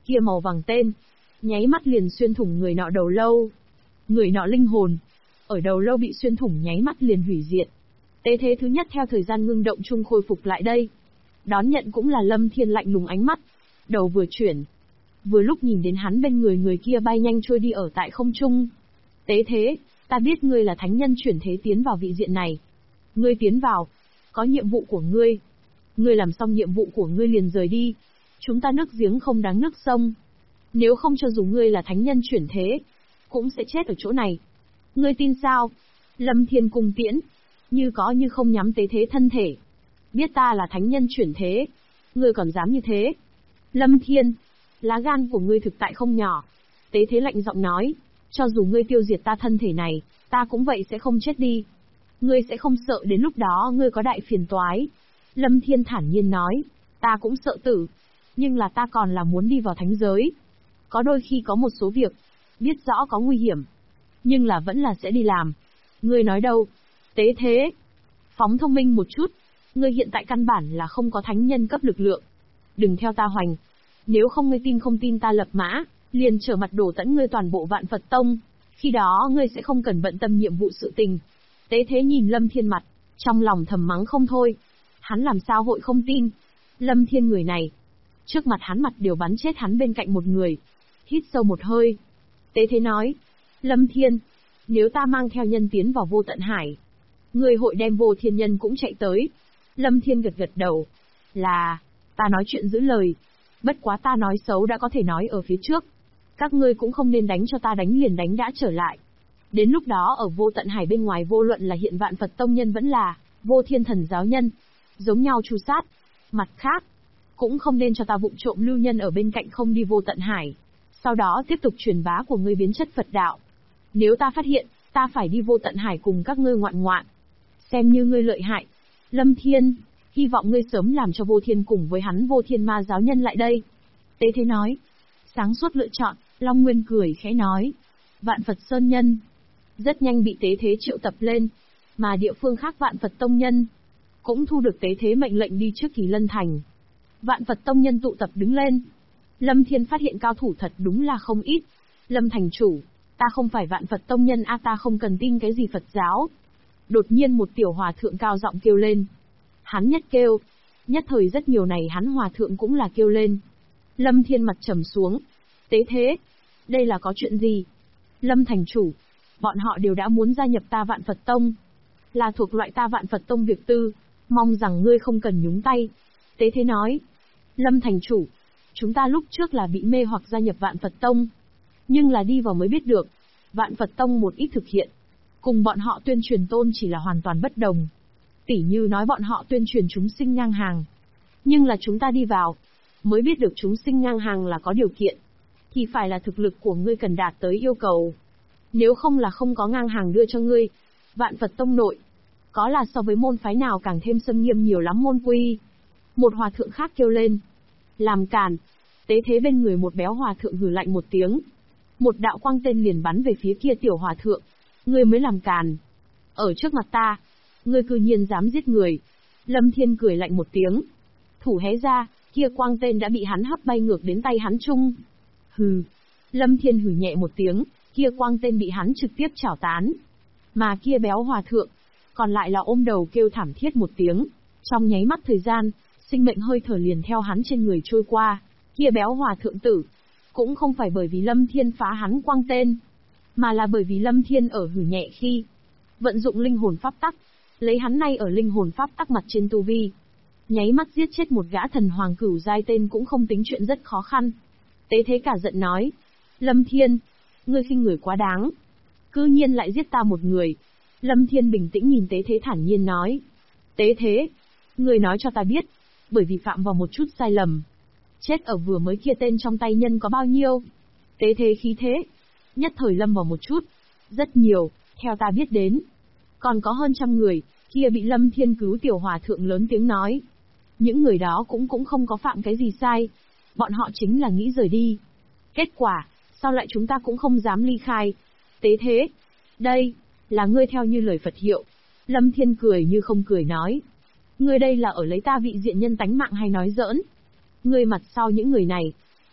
kia màu vàng tên, nháy mắt liền xuyên thủng người nọ đầu lâu. Người nọ linh hồn, ở đầu lâu bị xuyên thủng nháy mắt liền hủy diệt. Tế thế thứ nhất theo thời gian ngưng động chung khôi phục lại đây. Đón nhận cũng là Lâm Thiên lạnh lùng ánh mắt, đầu vừa chuyển. Vừa lúc nhìn đến hắn bên người kia bay nhanh trôi đi ở tại không trung. Tế thế, ta biết ngươi là thánh nhân chuyển thế tiến vào vị diện này. Ngươi tiến vào, có nhiệm vụ của ngươi. Ngươi làm xong nhiệm vụ của ngươi liền rời đi. Chúng ta nước giếng không đáng nước sông. Nếu không cho dù ngươi là thánh nhân chuyển thế, cũng sẽ chết ở chỗ này. Ngươi tin sao? Lâm Thiên cung tiễn, như có như không nhắm tế thế thân thể. Biết ta là thánh nhân chuyển thế, ngươi còn dám như thế? Lâm Thiên, lá gan của ngươi thực tại không nhỏ. Tế thế lạnh giọng nói, cho dù ngươi tiêu diệt ta thân thể này, ta cũng vậy sẽ không chết đi. Ngươi sẽ không sợ đến lúc đó ngươi có đại phiền toái. Lâm Thiên thản nhiên nói, ta cũng sợ tử, nhưng là ta còn là muốn đi vào thánh giới. Có đôi khi có một số việc, biết rõ có nguy hiểm, nhưng là vẫn là sẽ đi làm. Ngươi nói đâu? Tế thế, phóng thông minh một chút, ngươi hiện tại căn bản là không có thánh nhân cấp lực lượng. Đừng theo ta hoành. Nếu không ngươi tin không tin ta lập mã, liền trở mặt đổ tẫn ngươi toàn bộ Vạn Phật Tông. Khi đó ngươi sẽ không cần bận tâm nhiệm vụ sự tình. Tế thế nhìn Lâm Thiên mặt, trong lòng thầm mắng không thôi. Hắn làm sao hội không tin? Lâm Thiên người này, trước mặt hắn mặt đều bắn chết hắn bên cạnh một người. Hít sâu một hơi. Tế thế nói, Lâm Thiên, nếu ta mang theo nhân tiến vào vô tận hải, người hội đem vô thiên nhân cũng chạy tới. Lâm Thiên gật gật đầu. Là, ta nói chuyện giữ lời. Bất quá ta nói xấu đã có thể nói ở phía trước. Các ngươi cũng không nên đánh cho ta đánh liền đánh đã trở lại. Đến lúc đó ở vô tận hải bên ngoài vô luận là hiện Vạn Phật Tông nhân vẫn là vô thiên thần giáo nhân, giống nhau tru sát. Mặt khác, cũng không nên cho ta vụng trộm lưu nhân ở bên cạnh không đi vô tận hải. Sau đó tiếp tục truyền bá của ngươi biến chất Phật đạo. Nếu ta phát hiện, ta phải đi vô tận hải cùng các ngươi ngoạn ngoạn. Xem như ngươi lợi hại. Lâm Thiên, hy vọng ngươi sớm làm cho vô thiên cùng với hắn vô thiên ma giáo nhân lại đây. Tế thế nói. Sáng suốt lựa chọn, Long Nguyên cười khẽ nói. Vạn Phật Sơn nhân. Rất nhanh bị tế thế triệu tập lên. Mà địa phương khác Vạn Phật Tông nhân cũng thu được tế thế mệnh lệnh đi trước Kỳ Lân Thành. Vạn Phật Tông nhân tụ tập đứng lên. Lâm Thiên phát hiện cao thủ thật đúng là không ít. Lâm thành chủ, ta không phải Vạn Phật Tông nhân ta không cần tin cái gì Phật giáo. Đột nhiên một tiểu hòa thượng cao giọng kêu lên. Hắn nhất kêu, nhất thời rất nhiều này hắn hòa thượng cũng là kêu lên. Lâm Thiên mặt trầm xuống. Tế thế, đây là có chuyện gì? Lâm thành chủ, bọn họ đều đã muốn gia nhập ta Vạn Phật Tông. Là thuộc loại ta Vạn Phật Tông việc tư, mong rằng ngươi không cần nhúng tay. Tế thế nói. Lâm thành chủ, chúng ta lúc trước là bị mê hoặc gia nhập Vạn Phật Tông. Nhưng là đi vào mới biết được, Vạn Phật Tông một ít thực hiện, cùng bọn họ tuyên truyền tôn chỉ là hoàn toàn bất đồng. Tỉ như nói bọn họ tuyên truyền chúng sinh ngang hàng. Nhưng là chúng ta đi vào, mới biết được chúng sinh ngang hàng là có điều kiện. Thì phải là thực lực của ngươi cần đạt tới yêu cầu. Nếu không là không có ngang hàng đưa cho ngươi. Vạn Phật Tông nội, có là so với môn phái nào càng thêm xâm nghiêm nhiều lắm môn quy. Một hòa thượng khác kêu lên. Làm càn. Tế thế bên người một béo hòa thượng hừ lạnh một tiếng. Một đạo quang tên liền bắn về phía kia tiểu hòa thượng. Ngươi mới làm càn. Ở trước mặt ta, ngươi cư nhiên dám giết người. Lâm Thiên cười lạnh một tiếng. Thủ hé ra, kia quang tên đã bị hắn hấp bay ngược đến tay hắn chung. Hừ. Lâm Thiên hừ nhẹ một tiếng, kia quang tên bị hắn trực tiếp chảo tán. Mà kia béo hòa thượng, còn lại là ôm đầu kêu thảm thiết một tiếng. Trong nháy mắt thời gian, sinh mệnh hơi thở liền theo hắn trên người trôi qua. Kia béo hòa thượng tử, cũng không phải bởi vì Lâm Thiên phá hắn quang tên, mà là bởi vì Lâm Thiên ở hử nhẹ khi vận dụng linh hồn pháp tắc, lấy hắn nay ở linh hồn pháp tắc mặt trên tu vi, nháy mắt giết chết một gã thần hoàng cửu giai tên cũng không tính chuyện rất khó khăn. Tế thế cả giận nói, Lâm Thiên, ngươi khinh người quá đáng, cư nhiên lại giết ta một người. Lâm Thiên bình tĩnh nhìn Tế thế thản nhiên nói, Tế thế, ngươi nói cho ta biết, bởi vì phạm vào một chút sai lầm, chết ở vừa mới kia tên trong tay nhân có bao nhiêu? Tế thế khí thế, nhất thời lâm vào một chút, rất nhiều, theo ta biết đến, còn có hơn 100 người, kia bị Lâm Thiên cứu tiểu hòa thượng lớn tiếng nói. Những người đó cũng không có phạm cái gì sai, bọn họ chính là nghĩ rời đi. Kết quả, sao lại chúng ta cũng không dám ly khai? Tế thế, đây, là ngươi theo như lời Phật hiệu. Lâm Thiên cười như không cười nói. Ngươi đây là ở lấy ta vị diện nhân tánh mạng hay nói giỡn? Ngươi mặt sau những người này,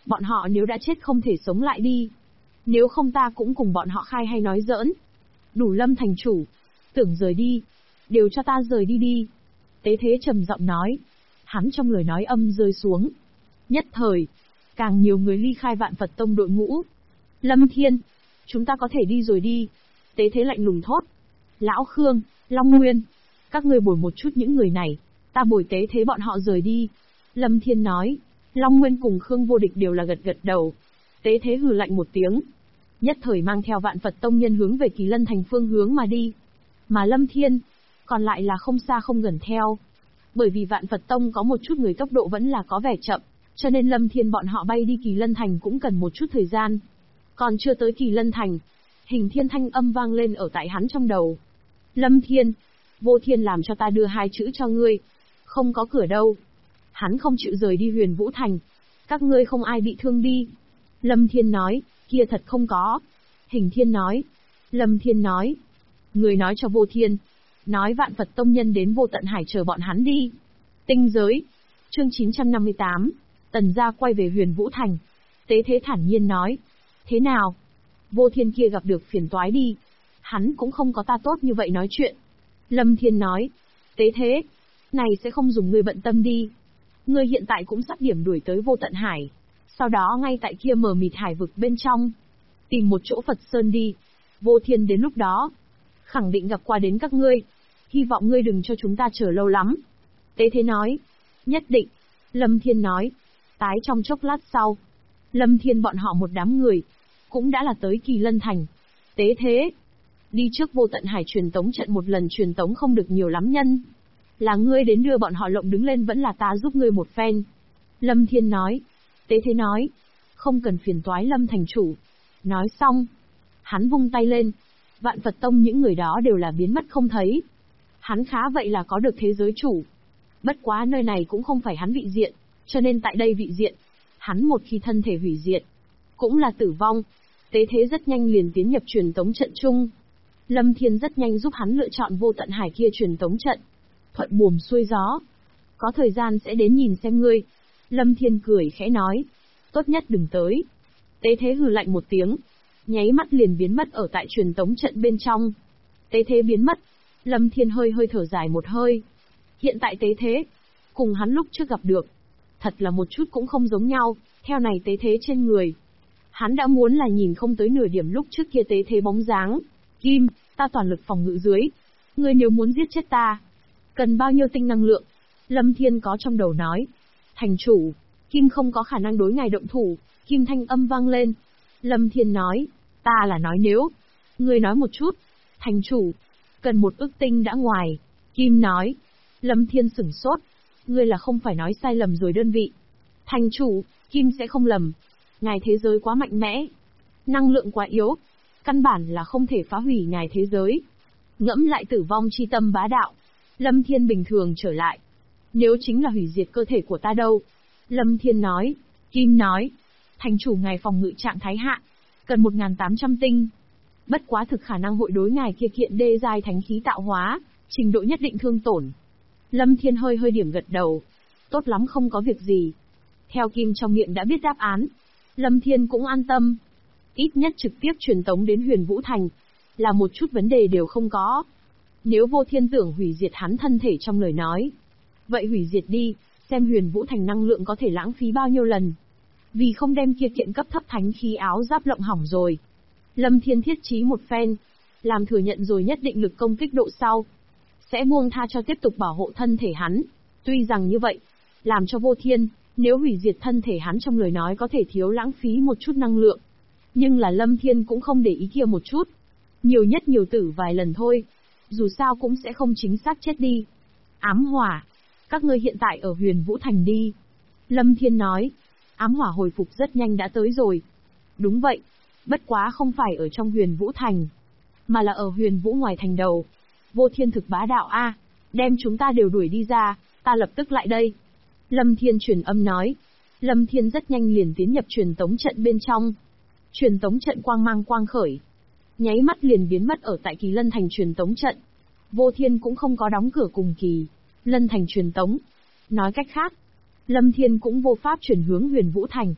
Bọn họ nếu đã chết không thể sống lại đi. Nếu không ta cũng cùng bọn họ khai hay nói giỡn. Đủ Lâm thành chủ. Tưởng rời đi. Đều cho ta rời đi đi. Tế Thế trầm giọng nói. Hắn trong lời nói âm rơi xuống. Nhất thời, càng nhiều người ly khai Vạn Phật Tông đội ngũ. Lâm Thiên, chúng ta có thể đi rồi đi. Tế Thế lạnh lùng thốt. Lão Khương, Long Nguyên, các ngươi bồi một chút những người này, ta bồi Tế Thế bọn họ rời đi. Lâm Thiên nói. Long Nguyên cùng Khương Vô Địch đều là gật gật đầu. Tế Thế hừ lạnh một tiếng. Nhất thời mang theo Vạn Phật Tông nhân hướng về Kỳ Lân Thành phương hướng mà đi. Mà Lâm Thiên, còn lại là không xa không gần theo. Bởi vì Vạn Phật Tông có một chút người tốc độ vẫn là có vẻ chậm, cho nên Lâm Thiên bọn họ bay đi Kỳ Lân Thành cũng cần một chút thời gian. Còn chưa tới Kỳ Lân Thành, Hình Thiên thanh âm vang lên ở tại hắn trong đầu. Lâm Thiên, Vô Thiên làm cho ta đưa 2 chữ cho ngươi. Không có cửa đâu. Hắn không chịu rời đi Huyền Vũ Thành. Các ngươi không ai bị thương đi. Lâm Thiên nói, kia thật không có. Hình Thiên nói. Lâm Thiên nói. Người nói cho Vô Thiên. Nói Vạn Phật Tông nhân đến Vô Tận Hải chờ bọn hắn đi. Tinh giới. Chương 958. Tần gia quay về Huyền Vũ Thành. Tế Thế thản nhiên nói. Thế nào? Vô Thiên kia gặp được phiền toái đi. Hắn cũng không có ta tốt như vậy nói chuyện. Lâm Thiên nói. Tế Thế. Này sẽ không dùng ngươi bận tâm đi. Ngươi hiện tại cũng sắp điểm đuổi tới Vô Tận Hải. Sau đó ngay tại kia mờ mịt hải vực bên trong. Tìm một chỗ Phật Sơn đi. Vô Thiên đến lúc đó khẳng định gặp qua đến các ngươi. Hy vọng ngươi đừng cho chúng ta chờ lâu lắm. Tế Thế nói. Nhất định. Lâm Thiên nói. Tái trong chốc lát sau. Lâm Thiên bọn họ một đám người. Cũng đã là tới Kỳ Lân Thành. Tế Thế. Đi trước Vô Tận Hải truyền tống trận một lần truyền tống không được nhiều lắm nhân. Là ngươi đến đưa bọn họ lộng đứng lên vẫn là ta giúp ngươi một phen. Lâm Thiên nói. Tế Thế nói. Không cần phiền toái Lâm thành chủ. Nói xong. Hắn vung tay lên. Vạn Phật Tông những người đó đều là biến mất không thấy. Hắn khá vậy là có được thế giới chủ. Bất quá nơi này cũng không phải hắn vị diện, cho nên tại đây vị diện, hắn một khi thân thể hủy diệt, cũng là tử vong. Tế Thế rất nhanh liền tiến nhập truyền tống trận chung. Lâm Thiên rất nhanh giúp hắn lựa chọn Vô Tận Hải kia truyền tống trận. Thuận buồm xuôi gió. Có thời gian sẽ đến nhìn xem ngươi. Lâm Thiên cười khẽ nói. Tốt nhất đừng tới. Tế Thế hừ lạnh một tiếng. Nháy mắt liền biến mất ở tại truyền tống trận bên trong. Tế Thế biến mất. Lâm Thiên hơi thở dài một hơi. Hiện tại Tế Thế, cùng hắn lúc trước gặp được, thật là một chút cũng không giống nhau, theo này Tế Thế trên người. Hắn đã muốn là nhìn không tới nửa điểm lúc trước kia Tế Thế bóng dáng. Kim, ta toàn lực phòng ngự dưới. Ngươi nếu muốn giết chết ta, cần bao nhiêu tinh năng lượng? Lâm Thiên có trong đầu nói. Thành chủ, Kim không có khả năng đối ngài động thủ. Kim thanh âm vang lên. Lâm Thiên nói, ta là nói nếu. Ngươi nói một chút. Thành chủ, cần 1 ức tinh đã ngoài. Kim nói. Lâm Thiên sửng sốt. Ngươi là không phải nói sai lầm rồi đơn vị. Thành chủ, Kim sẽ không lầm. Ngài thế giới quá mạnh mẽ. Năng lượng quá yếu. Căn bản là không thể phá hủy ngài thế giới. Ngẫm lại tử vong chi tâm bá đạo. Lâm Thiên bình thường trở lại. Nếu chính là hủy diệt cơ thể của ta đâu? Lâm Thiên nói. Kim nói. Thành chủ ngài phòng ngự trạng thái hạ. Cần 1.800 tinh. Bất quá thực khả năng hội đối ngài kia kiện đê giai thánh khí tạo hóa, trình độ nhất định thương tổn. Lâm Thiên hơi điểm gật đầu. Tốt lắm không có việc gì. Theo Kim trong miệng đã biết đáp án. Lâm Thiên cũng an tâm. Ít nhất trực tiếp truyền tống đến Huyền Vũ Thành. Là một chút vấn đề đều không có. Nếu Vô Thiên tưởng hủy diệt hắn thân thể trong lời nói. Vậy hủy diệt đi, xem Huyền Vũ Thành năng lượng có thể lãng phí bao nhiêu lần. Vì không đem kia kiện cấp thấp thánh khí áo giáp lộng hỏng rồi. Lâm Thiên thiết trí một phen. Làm thừa nhận rồi nhất định lực công kích độ sau. Sẽ buông tha cho tiếp tục bảo hộ thân thể hắn. Tuy rằng như vậy, làm cho Vô Thiên, nếu hủy diệt thân thể hắn trong lời nói có thể thiếu lãng phí một chút năng lượng. Nhưng là Lâm Thiên cũng không để ý kia một chút. Nhiều nhất nhiều tử vài lần thôi. Dù sao cũng sẽ không chính xác chết đi. Ám hỏa. Các ngươi hiện tại ở Huyền Vũ Thành đi. Lâm Thiên nói. Ám hỏa hồi phục rất nhanh đã tới rồi. Đúng vậy. Bất quá không phải ở trong Huyền Vũ Thành. Mà là ở Huyền Vũ ngoài thành đầu. Vô Thiên thực bá đạo a, đem chúng ta đều đuổi đi ra, ta lập tức lại đây. Lâm Thiên truyền âm nói. Lâm Thiên rất nhanh liền tiến nhập truyền tống trận bên trong. Truyền tống trận quang mang quang khởi. Nháy mắt liền biến mất ở tại Kỳ Lân Thành truyền tống trận. Vô Thiên cũng không có đóng cửa cùng Kỳ Lân Thành truyền tống. Nói cách khác, Lâm Thiên cũng vô pháp chuyển hướng Huyền Vũ Thành.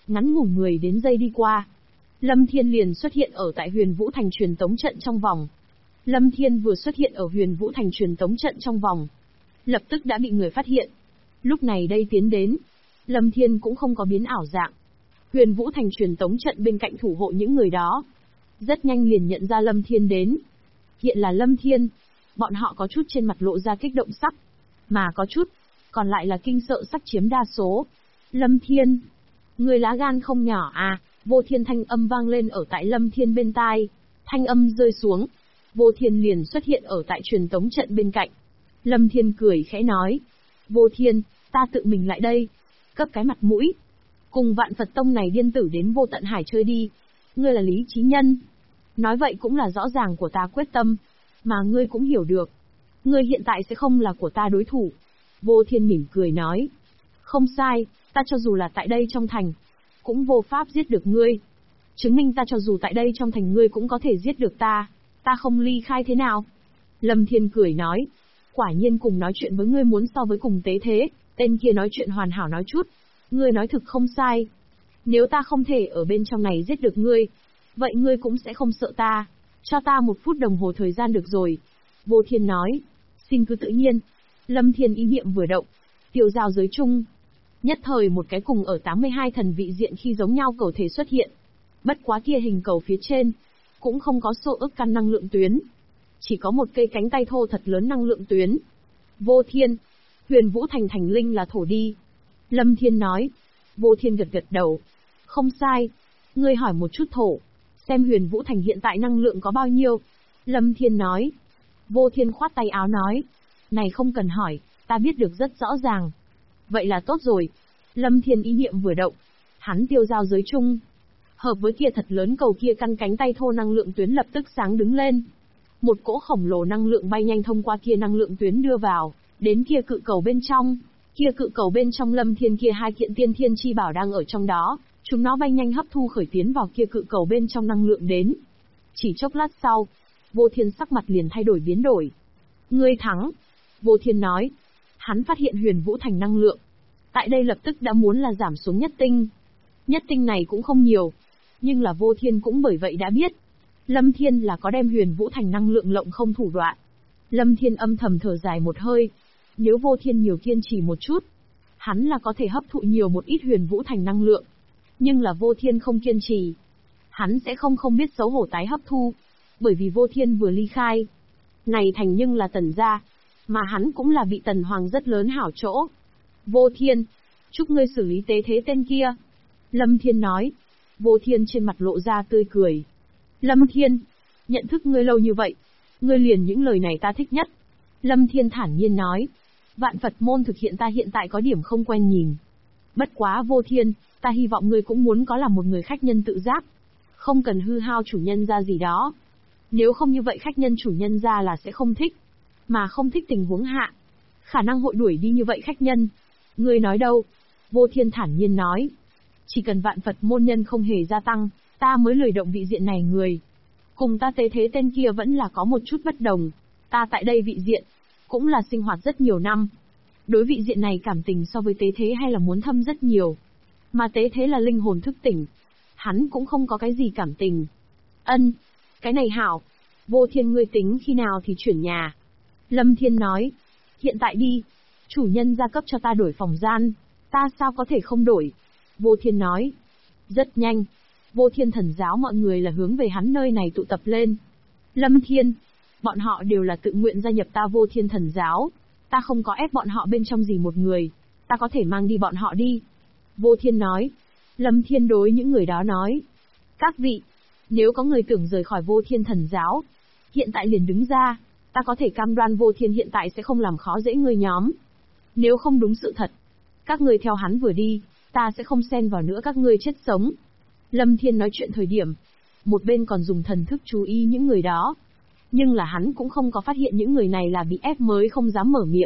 ngắn ngủn 10 đến giây đi qua. Lâm Thiên liền xuất hiện ở tại Huyền Vũ Thành truyền tống trận trong vòng. Lâm Thiên vừa xuất hiện ở Huyền Vũ Thành truyền tống trận trong vòng, lập tức đã bị người phát hiện. Lúc này đây tiến đến, Lâm Thiên cũng không có biến ảo dạng. Huyền Vũ Thành truyền tống trận bên cạnh thủ hộ những người đó, rất nhanh liền nhận ra Lâm Thiên đến. Hiện là Lâm Thiên, bọn họ có chút trên mặt lộ ra kích động sắc, mà có chút, còn lại là kinh sợ sắc chiếm đa số. Lâm Thiên, người lá gan không nhỏ à? Vô Thiên thanh âm vang lên ở tại Lâm Thiên bên tai. Thanh âm rơi xuống, Vô Thiên liền xuất hiện ở tại truyền tống trận bên cạnh. Lâm Thiên cười khẽ nói, Vô Thiên, ta tự mình lại đây, cấp cái mặt mũi. Cùng Vạn Phật Tông này điên tử đến Vô Tận Hải chơi đi. Ngươi là Lý Chí Nhân. Nói vậy cũng là rõ ràng của ta quyết tâm, mà ngươi cũng hiểu được. Ngươi hiện tại sẽ không là của ta đối thủ. Vô Thiên mỉm cười nói, không sai, ta cho dù là tại đây trong thành, cũng vô pháp giết được ngươi. Chứng minh ta cho dù tại đây trong thành ngươi cũng có thể giết được ta không ly khai thế nào? Lâm Thiên cười nói, quả nhiên cùng nói chuyện với ngươi muốn so với cùng tế thế, tên kia nói chuyện hoàn hảo nói chút. Ngươi nói thực không sai. Nếu ta không thể ở bên trong này giết được ngươi, vậy ngươi cũng sẽ không sợ ta. Cho ta 1 phút đồng hồ thời gian được rồi. Vô Thiên nói, xin cứ tự nhiên. Lâm Thiên ý niệm vừa động, tiêu giao giới chung. Nhất thời một cái cùng ở 82 thần vị diện khi giống nhau cầu thể xuất hiện. Bất quá kia hình cầu phía trên, cũng không có số ức căn năng lượng tuyến. Chỉ có một cây cánh tay thô thật lớn năng lượng tuyến. Vô Thiên, Huyền Vũ Thành thành linh là thổ đi. Lâm Thiên nói. Vô Thiên gật gật đầu. Không sai. Ngươi hỏi một chút thổ, xem Huyền Vũ Thành hiện tại năng lượng có bao nhiêu. Lâm Thiên nói. Vô Thiên khoát tay áo nói. Này không cần hỏi, ta biết được rất rõ ràng. Vậy là tốt rồi. Lâm Thiên ý niệm vừa động, hắn tiêu giao giới chung. Hợp với kia thật lớn cầu kia căn cánh tay thô năng lượng tuyến lập tức sáng đứng lên. Một cỗ khổng lồ năng lượng bay nhanh thông qua kia năng lượng tuyến đưa vào, đến kia cự cầu bên trong. Kia cự cầu bên trong Lâm Thiên kia 2 kiện tiên thiên chi bảo đang ở trong đó, chúng nó bay nhanh hấp thu khởi tiến vào kia cự cầu bên trong năng lượng đến. Chỉ chốc lát sau, Vô Thiên sắc mặt liền thay đổi biến đổi. Ngươi thắng. Vô Thiên nói. Hắn phát hiện Huyền Vũ Thành năng lượng, tại đây lập tức đã muốn là giảm xuống nhất tinh. Nhất tinh này cũng không nhiều, nhưng là Vô Thiên cũng bởi vậy đã biết, Lâm Thiên là có đem Huyền Vũ Thành năng lượng lộng không thủ đoạn. Lâm Thiên âm thầm thở dài một hơi, nếu Vô Thiên nhiều kiên trì một chút, hắn là có thể hấp thụ nhiều một ít Huyền Vũ Thành năng lượng. Nhưng là Vô Thiên không kiên trì, hắn sẽ không biết xấu hổ tái hấp thu, bởi vì Vô Thiên vừa ly khai. Này thành nhưng là Tần gia, mà hắn cũng là bị Tần Hoàng rất lớn hảo chỗ. Vô Thiên, chúc ngươi xử lý tế thế tên kia. Lâm Thiên nói. Vô Thiên trên mặt lộ ra tươi cười. Lâm Thiên, nhận thức ngươi lâu như vậy, ngươi liền những lời này ta thích nhất. Lâm Thiên thản nhiên nói. Vạn Phật môn thực hiện ta hiện tại có điểm không quen nhìn. Bất quá Vô Thiên, ta hy vọng ngươi cũng muốn có là một người khách nhân tự giác. Không cần hư hao chủ nhân ra gì đó. Nếu không như vậy khách nhân chủ nhân ra là sẽ không thích. Mà không thích tình huống hạ, khả năng hội đuổi đi như vậy khách nhân. Ngươi nói đâu? Vô Thiên thản nhiên nói. Chỉ cần Vạn Phật môn nhân không hề gia tăng, ta mới lười động vị diện này người. Cùng ta tế thế tên kia vẫn là có một chút bất đồng. Ta tại đây vị diện, cũng là sinh hoạt rất nhiều năm. Đối vị diện này cảm tình so với tế thế hay là muốn thâm rất nhiều. Mà tế thế là linh hồn thức tỉnh. Hắn cũng không có cái gì cảm tình. Ân, cái này hảo. Vô Thiên ngươi tính khi nào thì chuyển nhà. Lâm Thiên nói. Hiện tại đi. Chủ nhân gia cấp cho ta đổi phòng gian. Ta sao có thể không đổi? Vô Thiên nói. Rất nhanh. Vô Thiên thần giáo mọi người là hướng về hắn nơi này tụ tập lên. Lâm Thiên. Bọn họ đều là tự nguyện gia nhập ta Vô Thiên thần giáo. Ta không có ép bọn họ bên trong gì một người. Ta có thể mang đi bọn họ đi. Vô Thiên nói. Lâm Thiên đối những người đó nói. Các vị, nếu có người tưởng rời khỏi Vô Thiên thần giáo, hiện tại liền đứng ra. Ta có thể cam đoan Vô Thiên hiện tại sẽ không làm khó dễ người nhóm. Nếu không đúng sự thật, các người theo hắn vừa đi, ta sẽ không xen vào nữa các ngươi chết sống. Lâm Thiên nói chuyện thời điểm, một bên còn dùng thần thức chú ý những người đó. Nhưng là hắn cũng không có phát hiện những người này là bị ép mới không dám mở miệng.